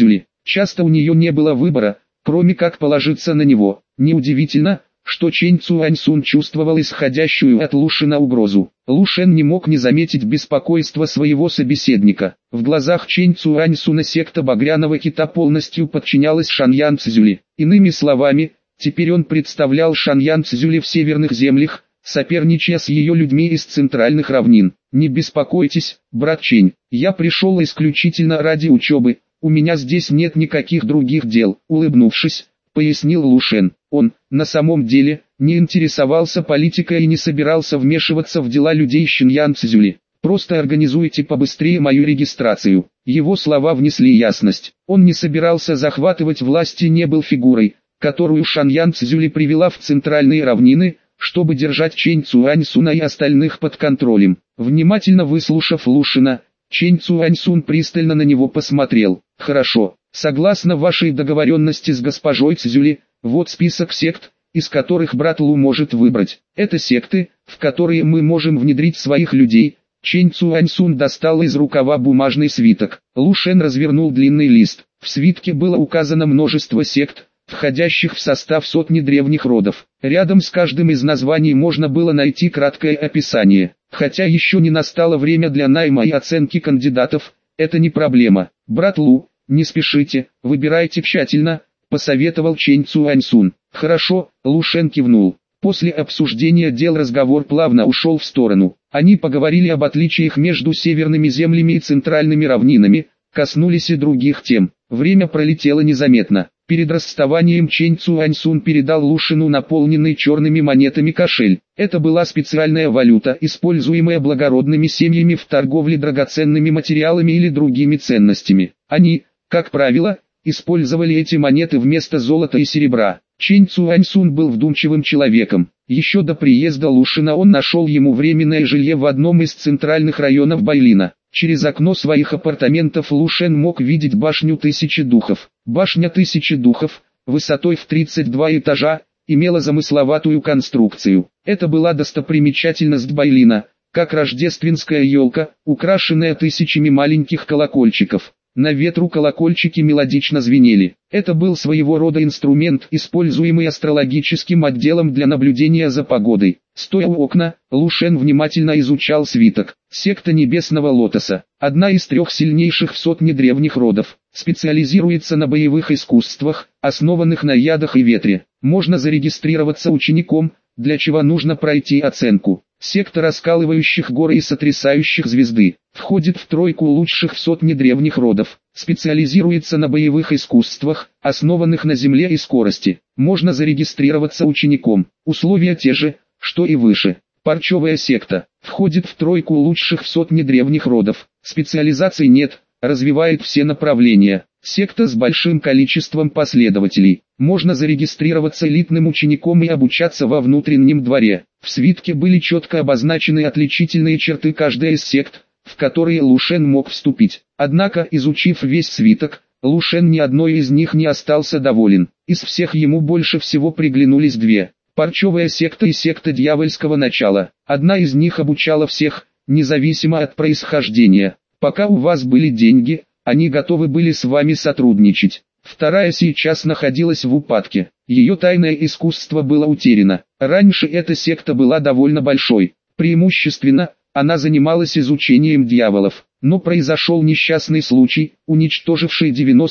Часто у нее не было выбора, кроме как положиться на него. Неудивительно, что Чэнь Цюаньсун чувствовал исходящую от Лушена угрозу. Лушен не мог не заметить беспокойства своего собеседника. В глазах Чэнь Цюаньсуна секта Багряного Кита полностью подчинялась Шаньян Цзюли. Иными словами, теперь он представлял Шаньян Цзюли в северных землях, соперничая с ее людьми из центральных равнин. «Не беспокойтесь, брат Чэнь, я пришел исключительно ради учебы, у меня здесь нет никаких других дел», улыбнувшись, пояснил Лушен. Он, на самом деле, не интересовался политикой и не собирался вмешиваться в дела людей Шаньян Цзюли. «Просто организуйте побыстрее мою регистрацию». Его слова внесли ясность. Он не собирался захватывать власть и не был фигурой, которую Шаньян Цзюли привела в центральные равнины, чтобы держать Чэнь Цюаньсуна и остальных под контролем. Внимательно выслушав Лушена, Чэнь Цюаньсун пристально на него посмотрел. «Хорошо, согласно вашей договоренности с госпожой Цзюли, вот список сект, из которых брат Лу может выбрать. Это секты, в которые мы можем внедрить своих людей». Чэнь Цюаньсун достал из рукава бумажный свиток. Лушен развернул длинный лист. В свитке было указано множество сект, входящих в состав сотни древних родов. Рядом с каждым из названий можно было найти краткое описание. Хотя еще не настало время для найма и оценки кандидатов, это не проблема. «Брат Лу, не спешите, выбирайте тщательно», — посоветовал Чэнь Цюаньсун. «Хорошо», — Лушен кивнул. После обсуждения дел разговор плавно ушел в сторону. Они поговорили об отличиях между северными землями и центральными равнинами, коснулись и других тем. Время пролетело незаметно. Перед расставанием Чэнь Цюаньсун передал Лушену наполненный черными монетами кошель. Это была специальная валюта, используемая благородными семьями в торговле драгоценными материалами или другими ценностями. Они, как правило, использовали эти монеты вместо золота и серебра. Чэнь Цюаньсун был вдумчивым человеком. Еще до приезда Лушена он нашел ему временное жилье в одном из центральных районов Байлина. Через окно своих апартаментов Лушен мог видеть башню Тысячи Духов. Башня Тысячи Духов, высотой в 32 этажа, имела замысловатую конструкцию. Это была достопримечательность Байлина, как рождественская елка, украшенная тысячами маленьких колокольчиков. На ветру колокольчики мелодично звенели. Это был своего рода инструмент, используемый астрологическим отделом для наблюдения за погодой. Стоя у окна, Лушен внимательно изучал свиток. Секта Небесного Лотоса, одна из 3 сильнейших в сотне древних родов, специализируется на боевых искусствах, основанных на ядах и ветре. Можно зарегистрироваться учеником, для чего нужно пройти оценку. Секта раскалывающих горы и сотрясающих звезды, входит в 3 лучших в сотне древних родов, специализируется на боевых искусствах, основанных на земле и скорости. Можно зарегистрироваться учеником, условия те же, что и выше. Парчевая секта, входит в 3 лучших в сотне древних родов, специализаций нет, развивает все направления. Секта с большим количеством последователей. Можно зарегистрироваться элитным учеником и обучаться во внутреннем дворе. В свитке были четко обозначены отличительные черты каждой из сект, в которые Лушен мог вступить. Однако, изучив весь свиток, Лушен ни одной из них не остался доволен. Из всех ему больше всего приглянулись 2. Парчевая секта и секта дьявольского начала. Одна из них обучала всех, независимо от происхождения. Пока у вас были деньги, они готовы были с вами сотрудничать. Вторая сейчас находилась в упадке. Ее тайное искусство было утеряно. Раньше эта секта была довольно большой. Преимущественно, она занималась изучением дьяволов. Но произошел несчастный случай, уничтоживший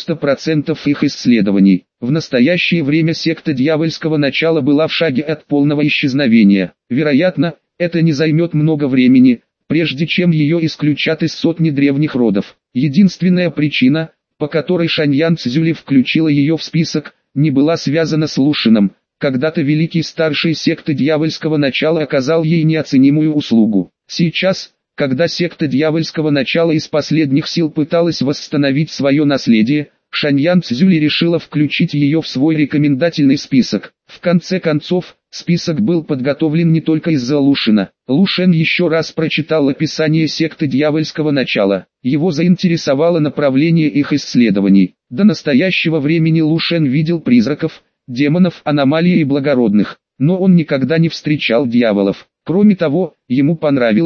90% их исследований. В настоящее время секта дьявольского начала была в шаге от полного исчезновения. Вероятно, это не займет много времени, прежде чем ее исключат из сотни древних родов. Единственная причина, по которой Шаньян Цзюли включила ее в список, не была связана с Лушеном. Когда-то великий старший секты дьявольского начала оказал ей неоценимую услугу. Сейчас, когда секта дьявольского начала из последних сил пыталась восстановить свое наследие, Шаньян Цзюли решила включить ее в свой рекомендательный список. В конце концов, список был подготовлен не только из-за Лушена. Лушен еще раз прочитал описание секты дьявольского начала. Его заинтересовало направление их исследований. До настоящего времени Лушен видел призраков, демонов, аномалий и благородных, но он никогда не встречал дьяволов. Кроме того, ему понравилось,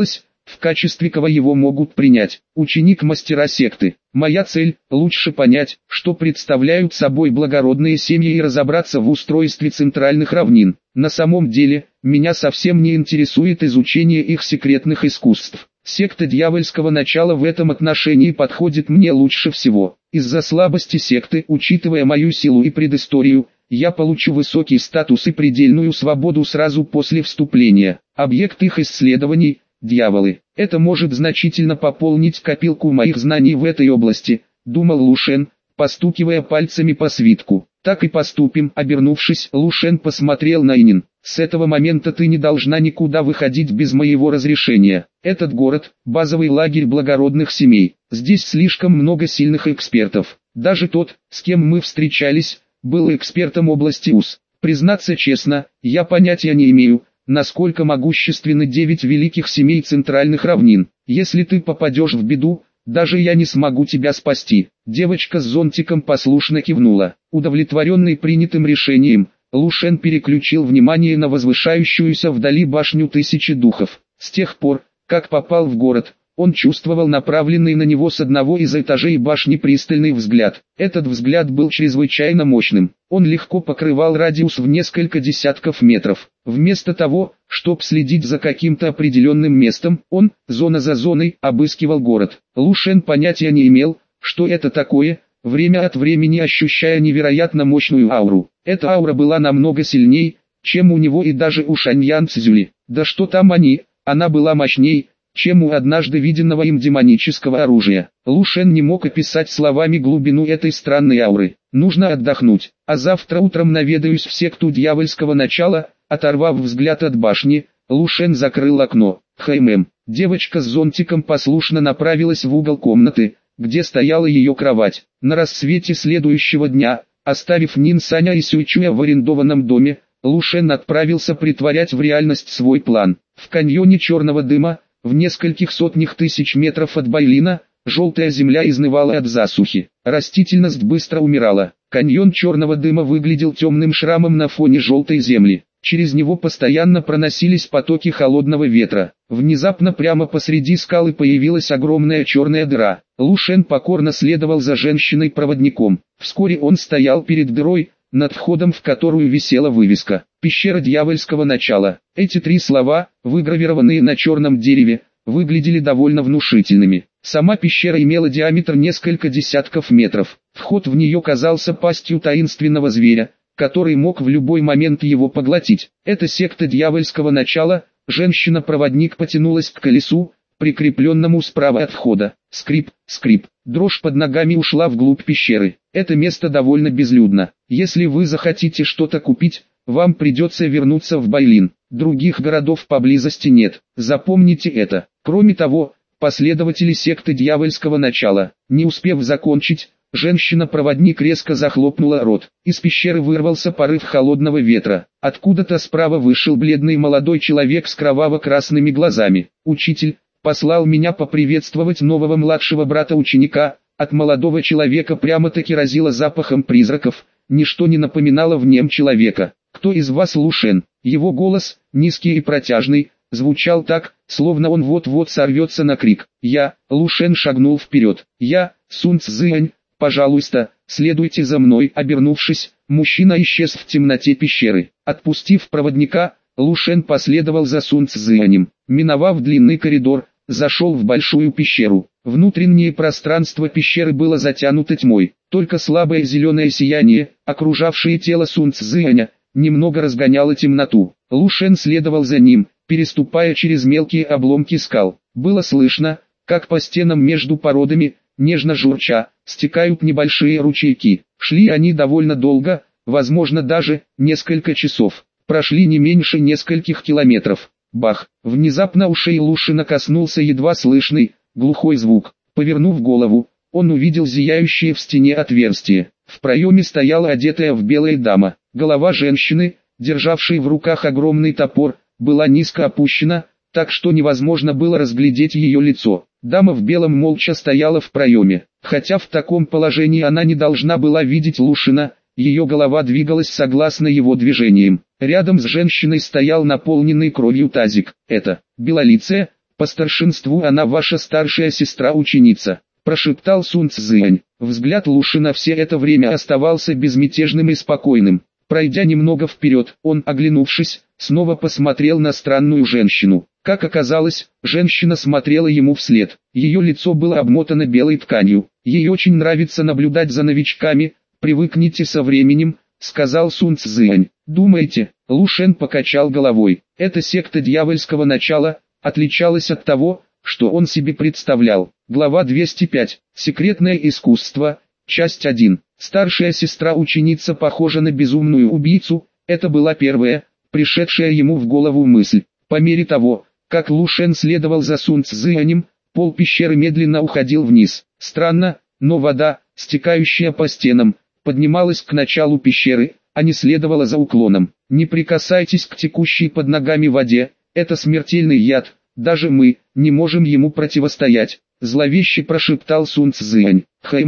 В качестве кого его могут принять? Ученик мастера секты. Моя цель – лучше понять, что представляют собой благородные семьи и разобраться в устройстве центральных равнин. На самом деле, меня совсем не интересует изучение их секретных искусств. Секта дьявольского начала в этом отношении подходит мне лучше всего. Из-за слабости секты, учитывая мою силу и предысторию, я получу высокий статус и предельную свободу сразу после вступления. Объект их исследований – дьяволы. Это может значительно пополнить копилку моих знаний в этой области, думал Лу Шен, постукивая пальцами по свитку. Так и поступим. Обернувшись, Лу Шен посмотрел на Инин. С этого момента ты не должна никуда выходить без моего разрешения. Этот город – базовый лагерь благородных семей. Здесь слишком много сильных экспертов. Даже тот, с кем мы встречались, был экспертом области УС. Признаться честно, я понятия не имею, насколько могущественны 9 великих семей центральных равнин. Если ты попадешь в беду, даже я не смогу тебя спасти. Девочка с зонтиком послушно кивнула. Удовлетворенный принятым решением, Лу Шен переключил внимание на возвышающуюся вдали башню Тысячи Духов. С тех пор, как попал в город, он чувствовал направленный на него с одного из этажей башни пристальный взгляд. Этот взгляд был чрезвычайно мощным. Он легко покрывал радиус в несколько десятков метров. Вместо того, чтобы следить за каким-то определенным местом, он, зона за зоной, обыскивал город. Лу Шен понятия не имел, что это такое, время от времени ощущая невероятно мощную ауру. Эта аура была намного сильнее, чем у него и даже у Шаньян Цзюли. Да что там она была мощней, чем у однажды виденного им демонического оружия. Лу Шен не мог описать словами глубину этой странной ауры. Нужно отдохнуть, а завтра утром наведаюсь в секту дьявольского начала. Оторвав взгляд от башни, Лу Шен закрыл окно. Девочка с зонтиком послушно направилась в угол комнаты, где стояла ее кровать. На рассвете следующего дня, оставив Нин Саня и Сюйчуя в арендованном доме, Лу Шен отправился притворять в реальность свой план. В каньоне черного дыма, в нескольких сотнях тысяч метров от Байлина, желтая земля изнывала от засухи. Растительность быстро умирала. Каньон черного дыма выглядел темным шрамом на фоне желтой земли. Через него постоянно проносились потоки холодного ветра. Внезапно прямо посреди скалы появилась огромная черная дыра. Лу Шен покорно следовал за женщиной-проводником. Вскоре он стоял перед дырой, над входом в которую висела вывеска «Пещера дьявольского начала». Эти 3 слова, выгравированные на черном дереве, выглядели довольно внушительными. Сама пещера имела диаметр несколько десятков метров. Вход в нее казался пастью таинственного зверя, который мог в любой момент его поглотить. Это секта дьявольского начала. Женщина-проводник потянулась к колесу, прикрепленному справа от входа. Скрип, скрип. Дрожь под ногами ушла вглубь пещеры. Это место довольно безлюдно. Если вы захотите что-то купить, вам придется вернуться в Байлин. Других городов поблизости нет. Запомните это. Кроме того, последователи секты дьявольского начала, не успев закончить, женщина-проводник резко захлопнула рот. Из пещеры вырвался порыв холодного ветра. Откуда-то справа вышел бледный молодой человек с кроваво-красными глазами. «Учитель послал меня поприветствовать нового младшего брата-ученика». От молодого человека прямо-таки разило запахом призраков. Ничто не напоминало в нем человека. «Кто из вас Лу Шен?» Его голос, низкий и протяжный, звучал так, словно он вот-вот сорвется на крик. «Я». Лу Шен шагнул вперед. «Я, Сун Цзинь. Пожалуйста, следуйте за мной». Обернувшись, мужчина исчез в темноте пещеры. Отпустив проводника, Лу Шен последовал за Сун Цзинем. Миновав длинный коридор, зашел в большую пещеру. Внутреннее пространство пещеры было затянуто тьмой. Только слабое зеленое сияние, окружавшее тело Сун Цзиня, немного разгоняло темноту. Лу Шен следовал за ним, переступая через мелкие обломки скал. Было слышно, как по стенам между породами, нежно журча, стекают небольшие ручейки. Шли они довольно долго, возможно даже несколько часов. Прошли не меньше нескольких километров. Бах! Внезапно ушей Лу Шена коснулся едва слышный, глухой звук. Повернув голову, он увидел зияющее в стене отверстие. В проеме стояла одетая в белое дама. Голова женщины, державшей в руках огромный топор, была низко опущена, так что невозможно было разглядеть ее лицо. Дама в белом молча стояла в проеме. Хотя в таком положении она не должна была видеть Лу Шена, ее голова двигалась согласно его движениям. Рядом с женщиной стоял наполненный кровью тазик. Это белолицая, По старшинству она ваша старшая сестра-ученица, прошептал Сун Цзинь. Взгляд Лушина все это время оставался безмятежным и спокойным. Пройдя немного вперед, он, оглянувшись, снова посмотрел на странную женщину. Как оказалось, женщина смотрела ему вслед. Ее лицо было обмотано белой тканью. Ей очень нравится наблюдать за новичками, привыкните со временем, сказал Сун Цзинь. Думаете? Лушен покачал головой. Эта секта дьявольского начала отличалась от того, что он себе представлял. Глава 205. Секретное искусство. Часть 1. Старшая сестра-ученица похожа на безумную убийцу. Это была первая, пришедшая ему в голову мысль. По мере того, как Лушен следовал за Сун Цзинем, пол пещеры медленно уходил вниз. Странно, но вода, стекающая по стенам, поднималась к началу пещеры, а не следовала за уклоном. Не прикасайтесь к текущей под ногами воде, это смертельный яд, даже мы не можем ему противостоять. Зловеще прошептал Сун Цзинь.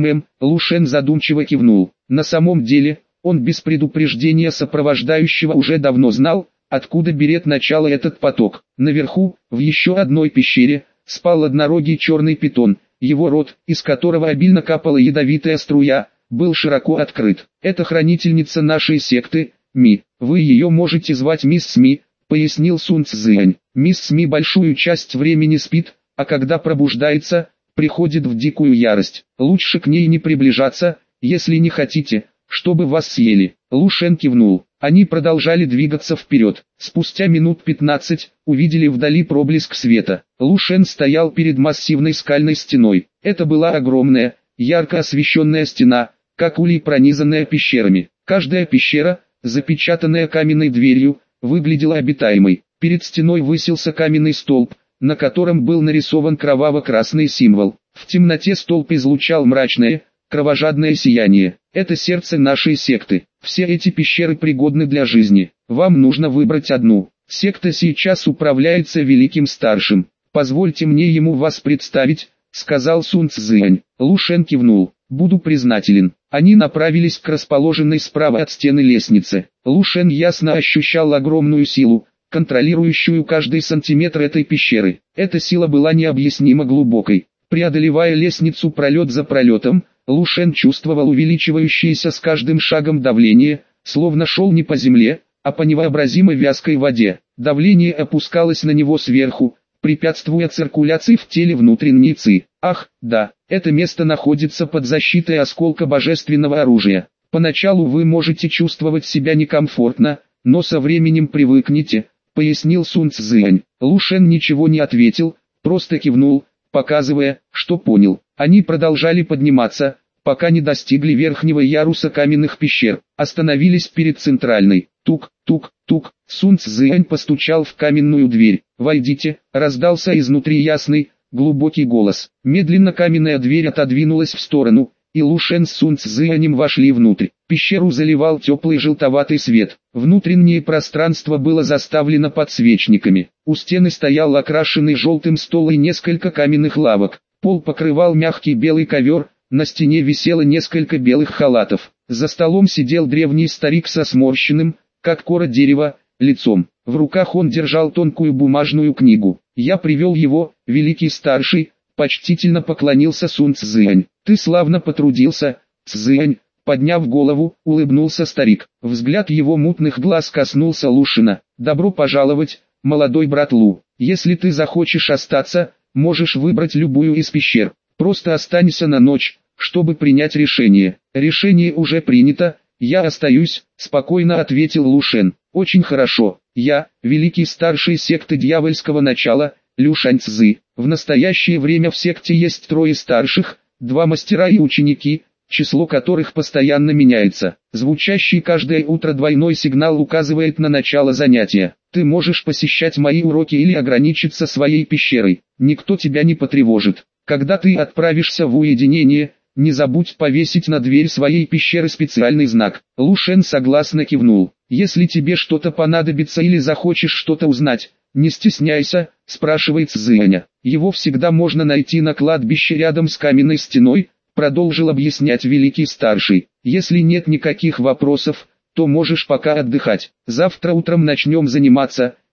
Лушен задумчиво кивнул. На самом деле, он без предупреждения сопровождающего уже давно знал, откуда берет начало этот поток. Наверху, в еще одной пещере, спал однорогий черный питон. Его рот, из которого обильно капала ядовитая струя, был широко открыт. Это хранительница нашей секты, Ми. Вы ее можете звать мисс Ми, пояснил Сун Цзинь. Мисс Ми большую часть времени спит, а когда пробуждается, приходит в дикую ярость. Лучше к ней не приближаться, если не хотите, чтобы вас съели. Лушен кивнул. Они продолжали двигаться вперед. Спустя минут 15, увидели вдали проблеск света. Лушен стоял перед массивной скальной стеной. Это была огромная, ярко освещенная стена, как улей, пронизанная пещерами. Каждая пещера, запечатанная каменной дверью, выглядела обитаемой. Перед стеной высился каменный столб, на котором был нарисован кроваво-красный символ. В темноте столб излучал мрачное, кровожадное сияние. Это сердце нашей секты. Все эти пещеры пригодны для жизни. Вам нужно выбрать одну. Секта сейчас управляется великим старшим. Позвольте мне ему вас представить, сказал Сун Цзинь. Лушен кивнул. Буду признателен. Они направились к расположенной справа от стены лестнице. Лушен ясно ощущал огромную силу, контролирующую каждый сантиметр этой пещеры. Эта сила была необъяснимо глубокой. Преодолевая лестницу пролет за пролетом, Лушен чувствовал увеличивающееся с каждым шагом давление, словно шел не по земле, а по невообразимо вязкой воде. Давление опускалось на него сверху, препятствуя циркуляции в теле внутренней ци. Ах, да, это место находится под защитой осколка божественного оружия. Поначалу вы можете чувствовать себя некомфортно, но со временем привыкнете, пояснил Сун Цзинь. Лушен ничего не ответил, просто кивнул, показывая, что понял. Они продолжали подниматься, пока не достигли верхнего яруса каменных пещер, остановились перед центральной. Тук, тук, тук, Сун Цзинь постучал в каменную дверь. «Войдите», раздался изнутри ясный, глубокий голос. Медленно каменная дверь отодвинулась в сторону, и Лушен с Сун Цзинем вошли внутрь. Пещеру заливал теплый желтоватый свет. Внутреннее пространство было заставлено подсвечниками. У стены стоял окрашенный желтым стол и несколько каменных лавок. Пол покрывал мягкий белый ковер, на стене висело несколько белых халатов. За столом сидел древний старик со сморщенным, как кора дерева, лицом. В руках он держал тонкую бумажную книгу. «Я привел его, великий старший», почтительно поклонился Сун Цзинь. «Ты славно потрудился, Цзинь», подняв голову, улыбнулся старик. Взгляд его мутных глаз коснулся Лушина. «Добро пожаловать, молодой брат Лу. Если ты захочешь остаться, можешь выбрать любую из пещер. Просто останься на ночь, чтобы принять решение». «Решение уже принято, я остаюсь», спокойно ответил Лушен. «Очень хорошо. Я, великий старший секты дьявольского начала, Лю Шаньцзы. В настоящее время в секте есть 3 старших, 2 мастера и ученики, число которых постоянно меняется. Звучащий каждое утро двойной сигнал указывает на начало занятия. Ты можешь посещать мои уроки или ограничиться своей пещерой. Никто тебя не потревожит. Когда ты отправишься в уединение, не забудь повесить на дверь своей пещеры специальный знак». Лушен согласно кивнул. «Если тебе что-то понадобится или захочешь что-то узнать, не стесняйся», спрашивает Цзиня. «Его всегда можно найти на кладбище рядом с каменной стеной», продолжил объяснять великий старший. «Если нет никаких вопросов, то можешь пока отдыхать. Завтра утром начнем заниматься,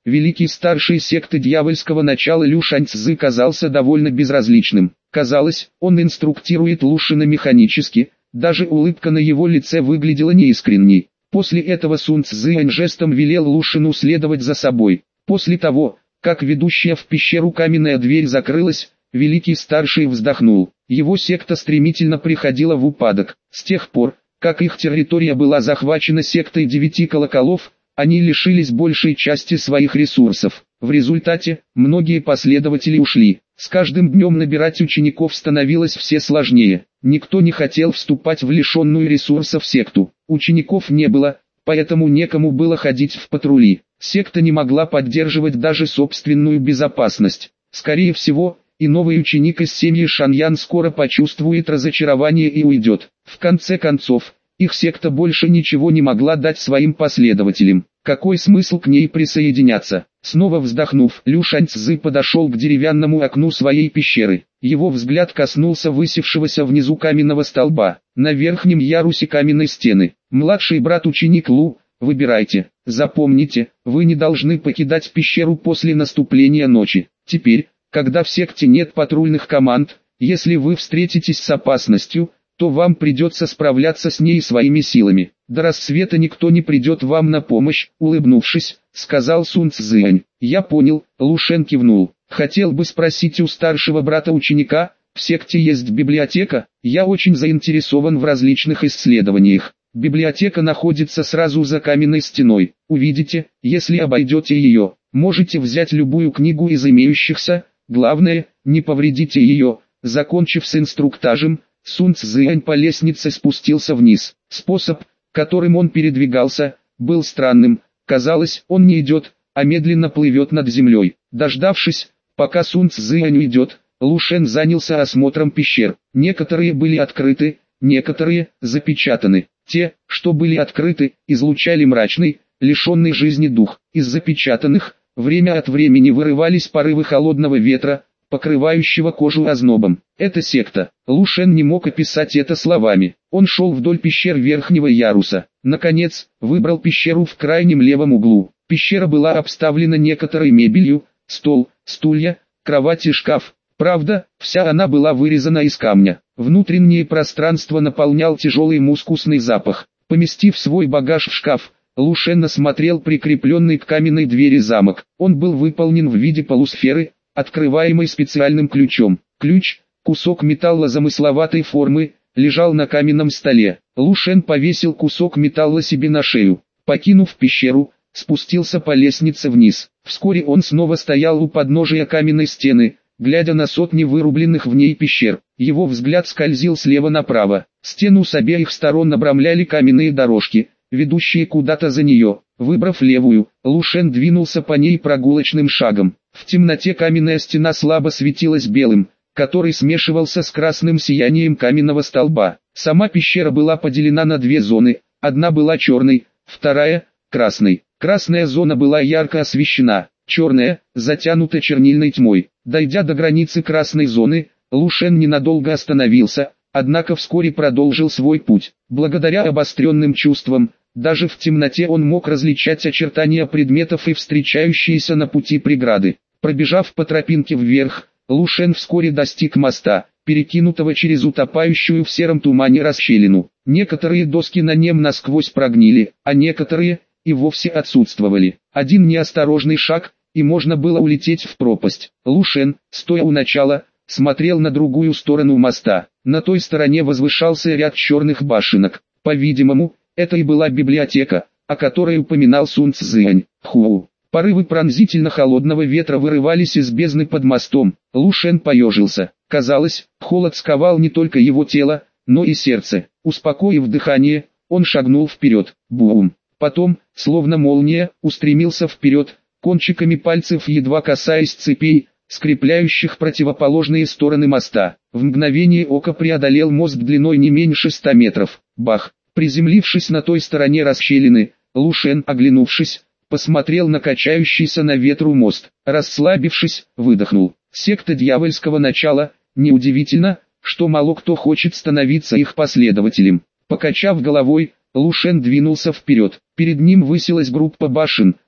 великий старший секты дьявольского начала Лю Шаньцзы казался довольно безразличным. Казалось, он инструктирует Лушина механически, даже улыбка на его лице выглядела неискренней. После этого Сун Цзинь жестом велел Лушину следовать за собой. После того, как ведущая в пещеру каменная дверь закрылась, великий старший вздохнул. Его секта стремительно приходила в упадок. С тех пор, как их территория была захвачена сектой 9 колоколов, они лишились большей части своих ресурсов. В результате, многие последователи ушли. С каждым днем набирать учеников становилось все сложнее. Никто не хотел вступать в лишенную ресурсов секту. Учеников не было, поэтому некому было ходить в патрули. Секта не могла поддерживать даже собственную безопасность. Скорее всего, и новый ученик из семьи Шаньян скоро почувствует разочарование и уйдет. В конце концов, их секта больше ничего не могла дать своим последователям. Какой смысл к ней присоединяться? Снова вздохнув, Лю Шаньцзы подошел к деревянному окну своей пещеры. Его взгляд коснулся высевшегося внизу каменного столба. На верхнем ярусе каменной стены. Младший брат-ученик Лу, выбирайте. Запомните, вы не должны покидать пещеру после наступления ночи. Теперь, когда в секте нет патрульных команд, если вы встретитесь с опасностью, то вам придется справляться с ней своими силами. До рассвета никто не придет вам на помощь, улыбнувшись, сказал Сун Цзинь. Я понял, Лу Шен кивнул. Хотел бы спросить у старшего брата ученика, в секте есть библиотека? Я очень заинтересован в различных исследованиях. Библиотека находится сразу за каменной стеной. Увидите, если обойдете ее, можете взять любую книгу из имеющихся, главное, не повредите ее. Закончив с инструктажем, Сун Цзинь по лестнице спустился вниз. Способ, которым он передвигался, был странным. Казалось, он не идет, а медленно плывет над землей. Дождавшись, пока Сун Цзинь уйдет, Лу Шен занялся осмотром пещер. Некоторые были открыты, некоторые запечатаны. Те, что были открыты, излучали мрачный, лишенный жизни дух. Из запечатанных, время от времени вырывались порывы холодного ветра, покрывающего кожу ознобом. Это секта. Лу Шен не мог описать это словами. Он шел вдоль пещер верхнего яруса. Наконец, выбрал пещеру в крайнем левом углу. Пещера была обставлена некоторой мебелью, стол, стулья, кровать и шкаф. Правда, вся она была вырезана из камня. Внутреннее пространство наполнял тяжелый мускусный запах. Поместив свой багаж в шкаф, Лу Шен осмотрел прикрепленный к каменной двери замок. Он был выполнен в виде полусферы, открываемый специальным ключом. Ключ, кусок металла замысловатой формы, лежал на каменном столе. Лу Шен повесил кусок металла себе на шею. Покинув пещеру, спустился по лестнице вниз. Вскоре он снова стоял у подножия каменной стены, глядя на сотни вырубленных в ней пещер. Его взгляд скользил слева направо. Стену с обеих сторон обрамляли каменные дорожки, ведущие куда-то за нее. Выбрав левую, Лу Шен двинулся по ней прогулочным шагом. В темноте каменная стена слабо светилась белым, который смешивался с красным сиянием каменного столба. Сама пещера была поделена на две зоны, одна была черной, вторая – красной. Красная зона была ярко освещена, черная – затянута чернильной тьмой. Дойдя до границы красной зоны, Лу Шен ненадолго остановился, однако вскоре продолжил свой путь. Благодаря обостренным чувствам, даже в темноте он мог различать очертания предметов и встречающиеся на пути преграды. Пробежав по тропинке вверх, Лу Шен вскоре достиг моста, перекинутого через утопающую в сером тумане расщелину. Некоторые доски на нем насквозь прогнили, а некоторые и вовсе отсутствовали. Один неосторожный шаг, и можно было улететь в пропасть. Лу Шен, стоя у начала, смотрел на другую сторону моста. На той стороне возвышался ряд черных башенок. По-видимому, это и была библиотека, о которой упоминал Сун Цзинь. Ху! Порывы пронзительно холодного ветра вырывались из бездны под мостом. Лу Шен поежился. Казалось, холод сковал не только его тело, но и сердце. Успокоив дыхание, он шагнул вперед. Бум! Потом, словно молния, устремился вперед, кончиками пальцев едва касаясь цепей, скрепляющих противоположные стороны моста. В мгновение ока преодолел мост длиной не меньше 100 метров. Бах! Приземлившись на той стороне расщелины, Лу Шен, оглянувшись, посмотрел на качающийся на ветру мост. Расслабившись, выдохнул. Секта дьявольского начала, неудивительно, что мало кто хочет становиться их последователем. Покачав головой, Лу Шен двинулся вперед. Перед ним высилась группа башен,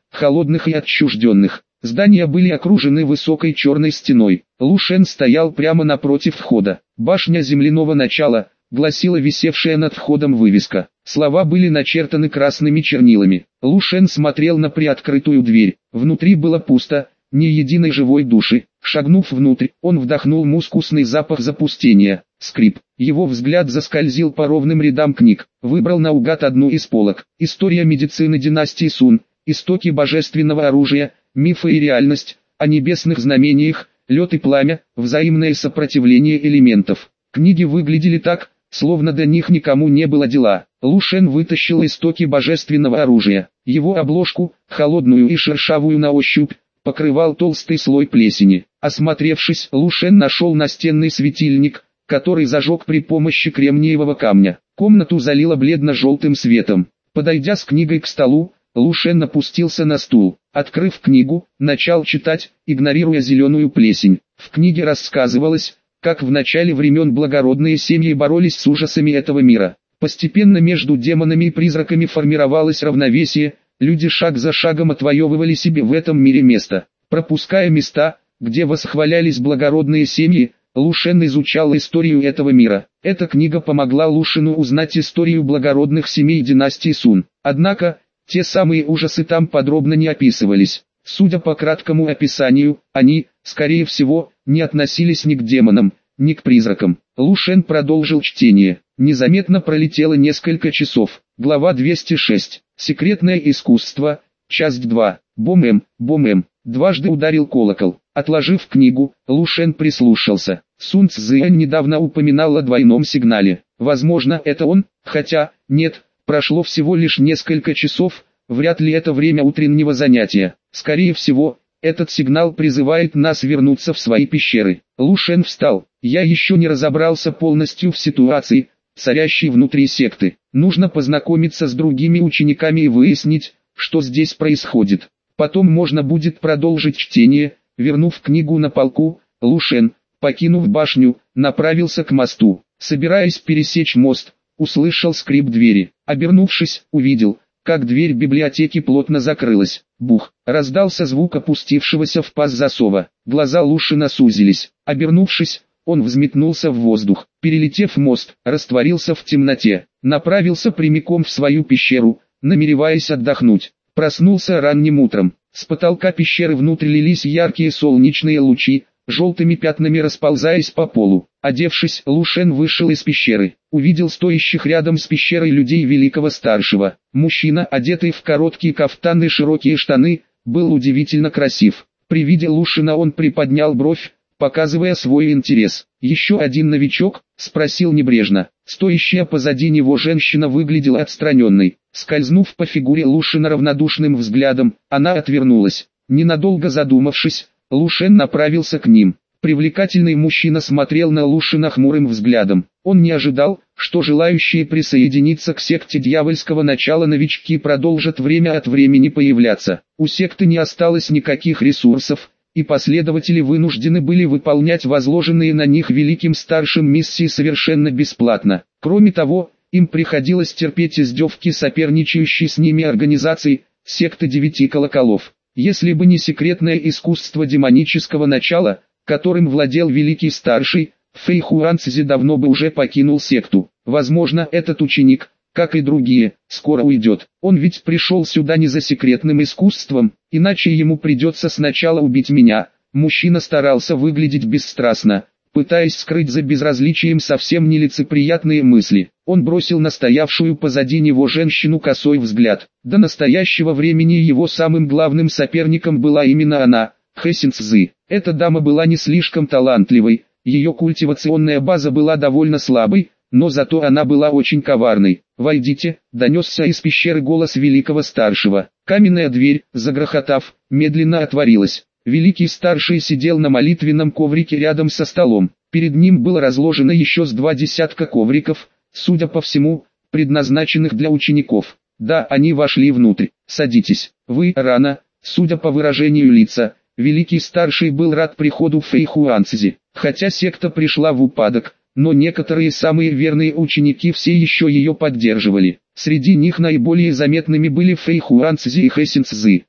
холодных и отчужденных. Здания были окружены высокой черной стеной. Лу Шен стоял прямо напротив входа. «Башня земляного начала», гласила висевшая над входом вывеска. Слова были начертаны красными чернилами. Лу Шен смотрел на приоткрытую дверь. Внутри было пусто, ни единой живой души. Шагнув внутрь, он вдохнул мускусный запах запустения. Скрип. Его взгляд заскользил по ровным рядам книг. Выбрал наугад одну из полок. История медицины династии Сун. Истоки божественного оружия. Мифы и реальность. О небесных знамениях. Лед и пламя. Взаимное сопротивление элементов. Книги выглядели так, словно до них никому не было дела. Лу Шен вытащил истоки божественного оружия. Его обложку, холодную и шершавую на ощупь, покрывал толстый слой плесени. Осмотревшись, Лу Шен нашел настенный светильник, который зажег при помощи кремниевого камня. Комнату залило бледно-желтым светом. Подойдя с книгой к столу, Лу Шен опустился на стул. Открыв книгу, начал читать, игнорируя зеленую плесень. В книге рассказывалось, как в начале времен благородные семьи боролись с ужасами этого мира. Постепенно между демонами и призраками формировалось равновесие, люди шаг за шагом отвоевывали себе в этом мире место. Пропуская места, где восхвалялись благородные семьи, Лу Шен изучал историю этого мира. Эта книга помогла Лу Шену узнать историю благородных семей династии Сун. Однако, те самые ужасы там подробно не описывались. Судя по краткому описанию, они, скорее всего, не относились ни к демонам, ни к призракам. Лу Шен продолжил чтение. Незаметно пролетело несколько часов. Глава 206. Секретное искусство. Часть 2. Бом-эм, бом-эм. Дважды ударил колокол. Отложив книгу, Лу Шен прислушался. Сун Цзиань недавно упоминал о двойном сигнале. Возможно, это он, хотя, нет, прошло всего лишь несколько часов, вряд ли это время утреннего занятия. Скорее всего, этот сигнал призывает нас вернуться в свои пещеры. Лу Шен встал. Я еще не разобрался полностью в ситуации, царящей внутри секты. Нужно познакомиться с другими учениками и выяснить, что здесь происходит. Потом можно будет продолжить чтение. Вернув книгу на полку, Лу Шен, покинув башню, направился к мосту. Собираясь пересечь мост, услышал скрип двери. Обернувшись, увидел, как дверь библиотеки плотно закрылась. Бух! Раздался звук опустившегося в паз засова. Глаза Лу Шена сузились. Обернувшись, он взметнулся в воздух. Перелетев мост, растворился в темноте. Направился прямиком в свою пещеру, намереваясь отдохнуть. Проснулся ранним утром. С потолка пещеры внутрь лились яркие солнечные лучи, желтыми пятнами расползаясь по полу. Одевшись, Лу Шен вышел из пещеры. Увидел стоящих рядом с пещерой людей великого старшего. Мужчина, одетый в короткие кафтаны и широкие штаны, был удивительно красив. При виде Лу Шена он приподнял бровь, показывая свой интерес. «Еще один новичок?» — спросил небрежно. Стоящая позади него женщина выглядела отстраненной. Скользнув по фигуре Лу Шена равнодушным взглядом, она отвернулась. Ненадолго задумавшись, Лу Шен направился к ним. Привлекательный мужчина смотрел на Лу Шена хмурым взглядом. Он не ожидал, что желающие присоединиться к секте дьявольского начала новички продолжат время от времени появляться. У секты не осталось никаких ресурсов, и последователи вынуждены были выполнять возложенные на них великим старшим миссии совершенно бесплатно. Кроме того, им приходилось терпеть издевки соперничающей с ними организации, секты девяти колоколов. Если бы не секретное искусство демонического начала, которым владел великий старший, Фэй Хуанцзи давно бы уже покинул секту. Возможно, этот ученик, как и другие, скоро уйдет. Он ведь пришел сюда не за секретным искусством, иначе ему придется сначала убить меня. Мужчина старался выглядеть бесстрастно, пытаясь скрыть за безразличием совсем нелицеприятные мысли. Он бросил на стоявшую позади него женщину косой взгляд. До настоящего времени его самым главным соперником была именно она, Хэсин Цзы. Эта дама была не слишком талантливой, ее культивационная база была довольно слабой, но зато она была очень коварной. «Войдите», — донесся из пещеры голос великого старшего. Каменная дверь, загрохотав, медленно отворилась. Великий старший сидел на молитвенном коврике рядом со столом. Перед ним было разложено еще с 20 ковриков, судя по всему, предназначенных для учеников. Да, они вошли внутрь. «Садитесь. Вы рано», судя по выражению лица. Великий старший был рад приходу Фэй Хуанцзи. Хотя секта пришла в упадок, но некоторые самые верные ученики все еще ее поддерживали. Среди них наиболее заметными были Фэй Хуанцзи и Хэсин Цзы.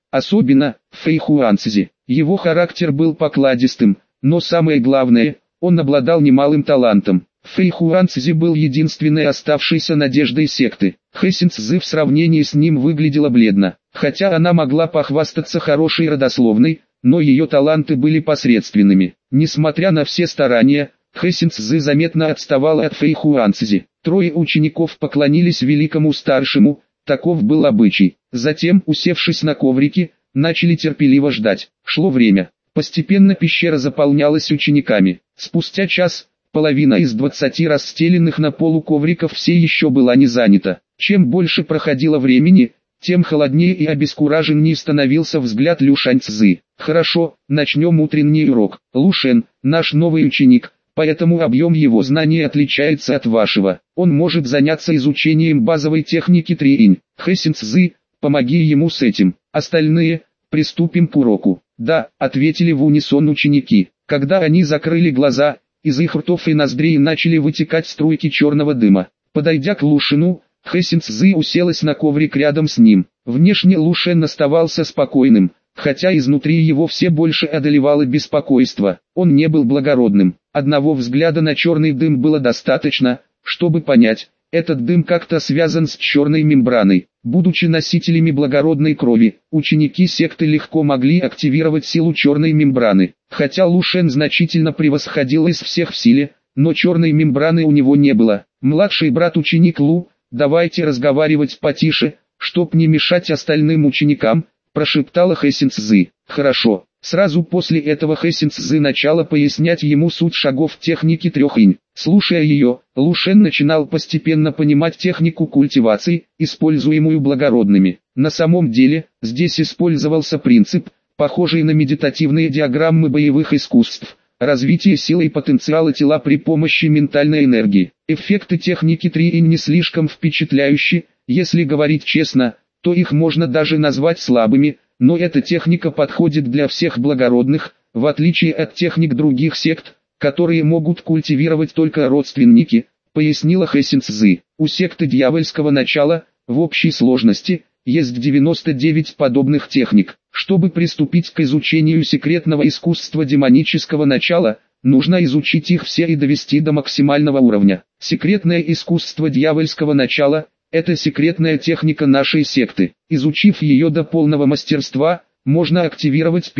особенно в Фэйхуанцзи. Его характер был покладистым, но самое главное, он обладал немалым талантом. Фэйхуанцзи был единственной оставшейся надеждой секты. Хэсинцзы в сравнении с ним выглядела бледно. Хотя она могла похвастаться хорошей родословной, но ее таланты были посредственными. Несмотря на все старания, Хэсинцзы заметно отставала от Фэйхуанцзи. Трое учеников поклонились великому старшему, таков был обычай. Затем, усевшись на коврике, начали терпеливо ждать. Шло время. Постепенно пещера заполнялась учениками. Спустя час, половина из 20 расстеленных на полу ковриков все еще была не занята. Чем больше проходило времени, тем холоднее и обескураженнее становился взгляд Лю Шаньцзы. «Хорошо, начнем утренний урок. Лушен, наш новый ученик, поэтому объем его знаний отличается от вашего. Он может заняться изучением базовой техники Триинь. Хэсинцзы, помоги ему с этим. Остальные, приступим к уроку». «Да», — ответили в унисон ученики. Когда они закрыли глаза, из их ртов и ноздрей начали вытекать струйки черного дыма. Подойдя к Лушену, Хэсинцзы уселась на коврик рядом с ним. Внешне Лушен оставался спокойным, хотя изнутри его все больше одолевало беспокойство. Он не был благородным. Одного взгляда на черный дым было достаточно, чтобы понять, этот дым как-то связан с черной мембраной. Будучи носителями благородной крови, ученики секты легко могли активировать силу черной мембраны. Хотя Лушен значительно превосходил из всех в силе, но черной мембраны у него не было. Младший брат-ученик Лу, давайте разговаривать потише, чтоб не мешать остальным ученикам, прошептала Хэсинцзы. Хорошо. Сразу после этого Хэсинцзы начала пояснять ему суть шагов техники Трёхинь. Слушая ее, Лушен начинал постепенно понимать технику культивации, используемую благородными. На самом деле, здесь использовался принцип, похожий на медитативные диаграммы боевых искусств, развитие силы и потенциала тела при помощи ментальной энергии. Эффекты техники Триинь не слишком впечатляющие, если говорить честно, то их можно даже назвать слабыми, но эта техника подходит для всех благородных, в отличие от техник других сект, которые могут культивировать только родственники, пояснила Хэсинцзы. У секты дьявольского начала, в общей сложности, есть 99 подобных техник. Чтобы приступить к изучению секретного искусства демонического начала, нужно изучить их все и довести до максимального уровня. Секретное искусство дьявольского начала – это секретная техника нашей секты. Изучив ее до полного мастерства, можно активировать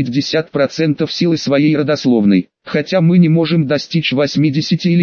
50% силы своей родословной. Хотя мы не можем достичь 80 или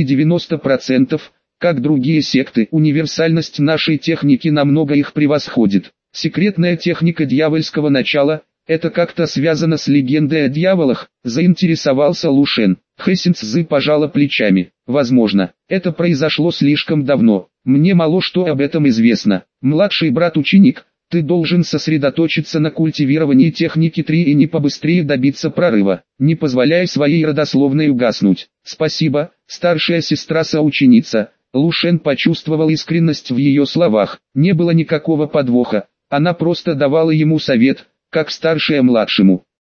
90%, как другие секты, универсальность нашей техники намного их превосходит. Секретная техника дьявольского начала – это как-то связано с легендой о дьяволах, заинтересовался Лушен. Хэсинцзы пожала плечами. Возможно, это произошло слишком давно. Мне мало что об этом известно. Младший брат-ученик, ты должен сосредоточиться на культивировании техники Триинь и побыстрее добиться прорыва, не позволяя своей родословной угаснуть. Спасибо, старшая сестра-соученица. Лушен почувствовал искренность в ее словах. Не было никакого подвоха. Она просто давала ему совет, как старшая младшему.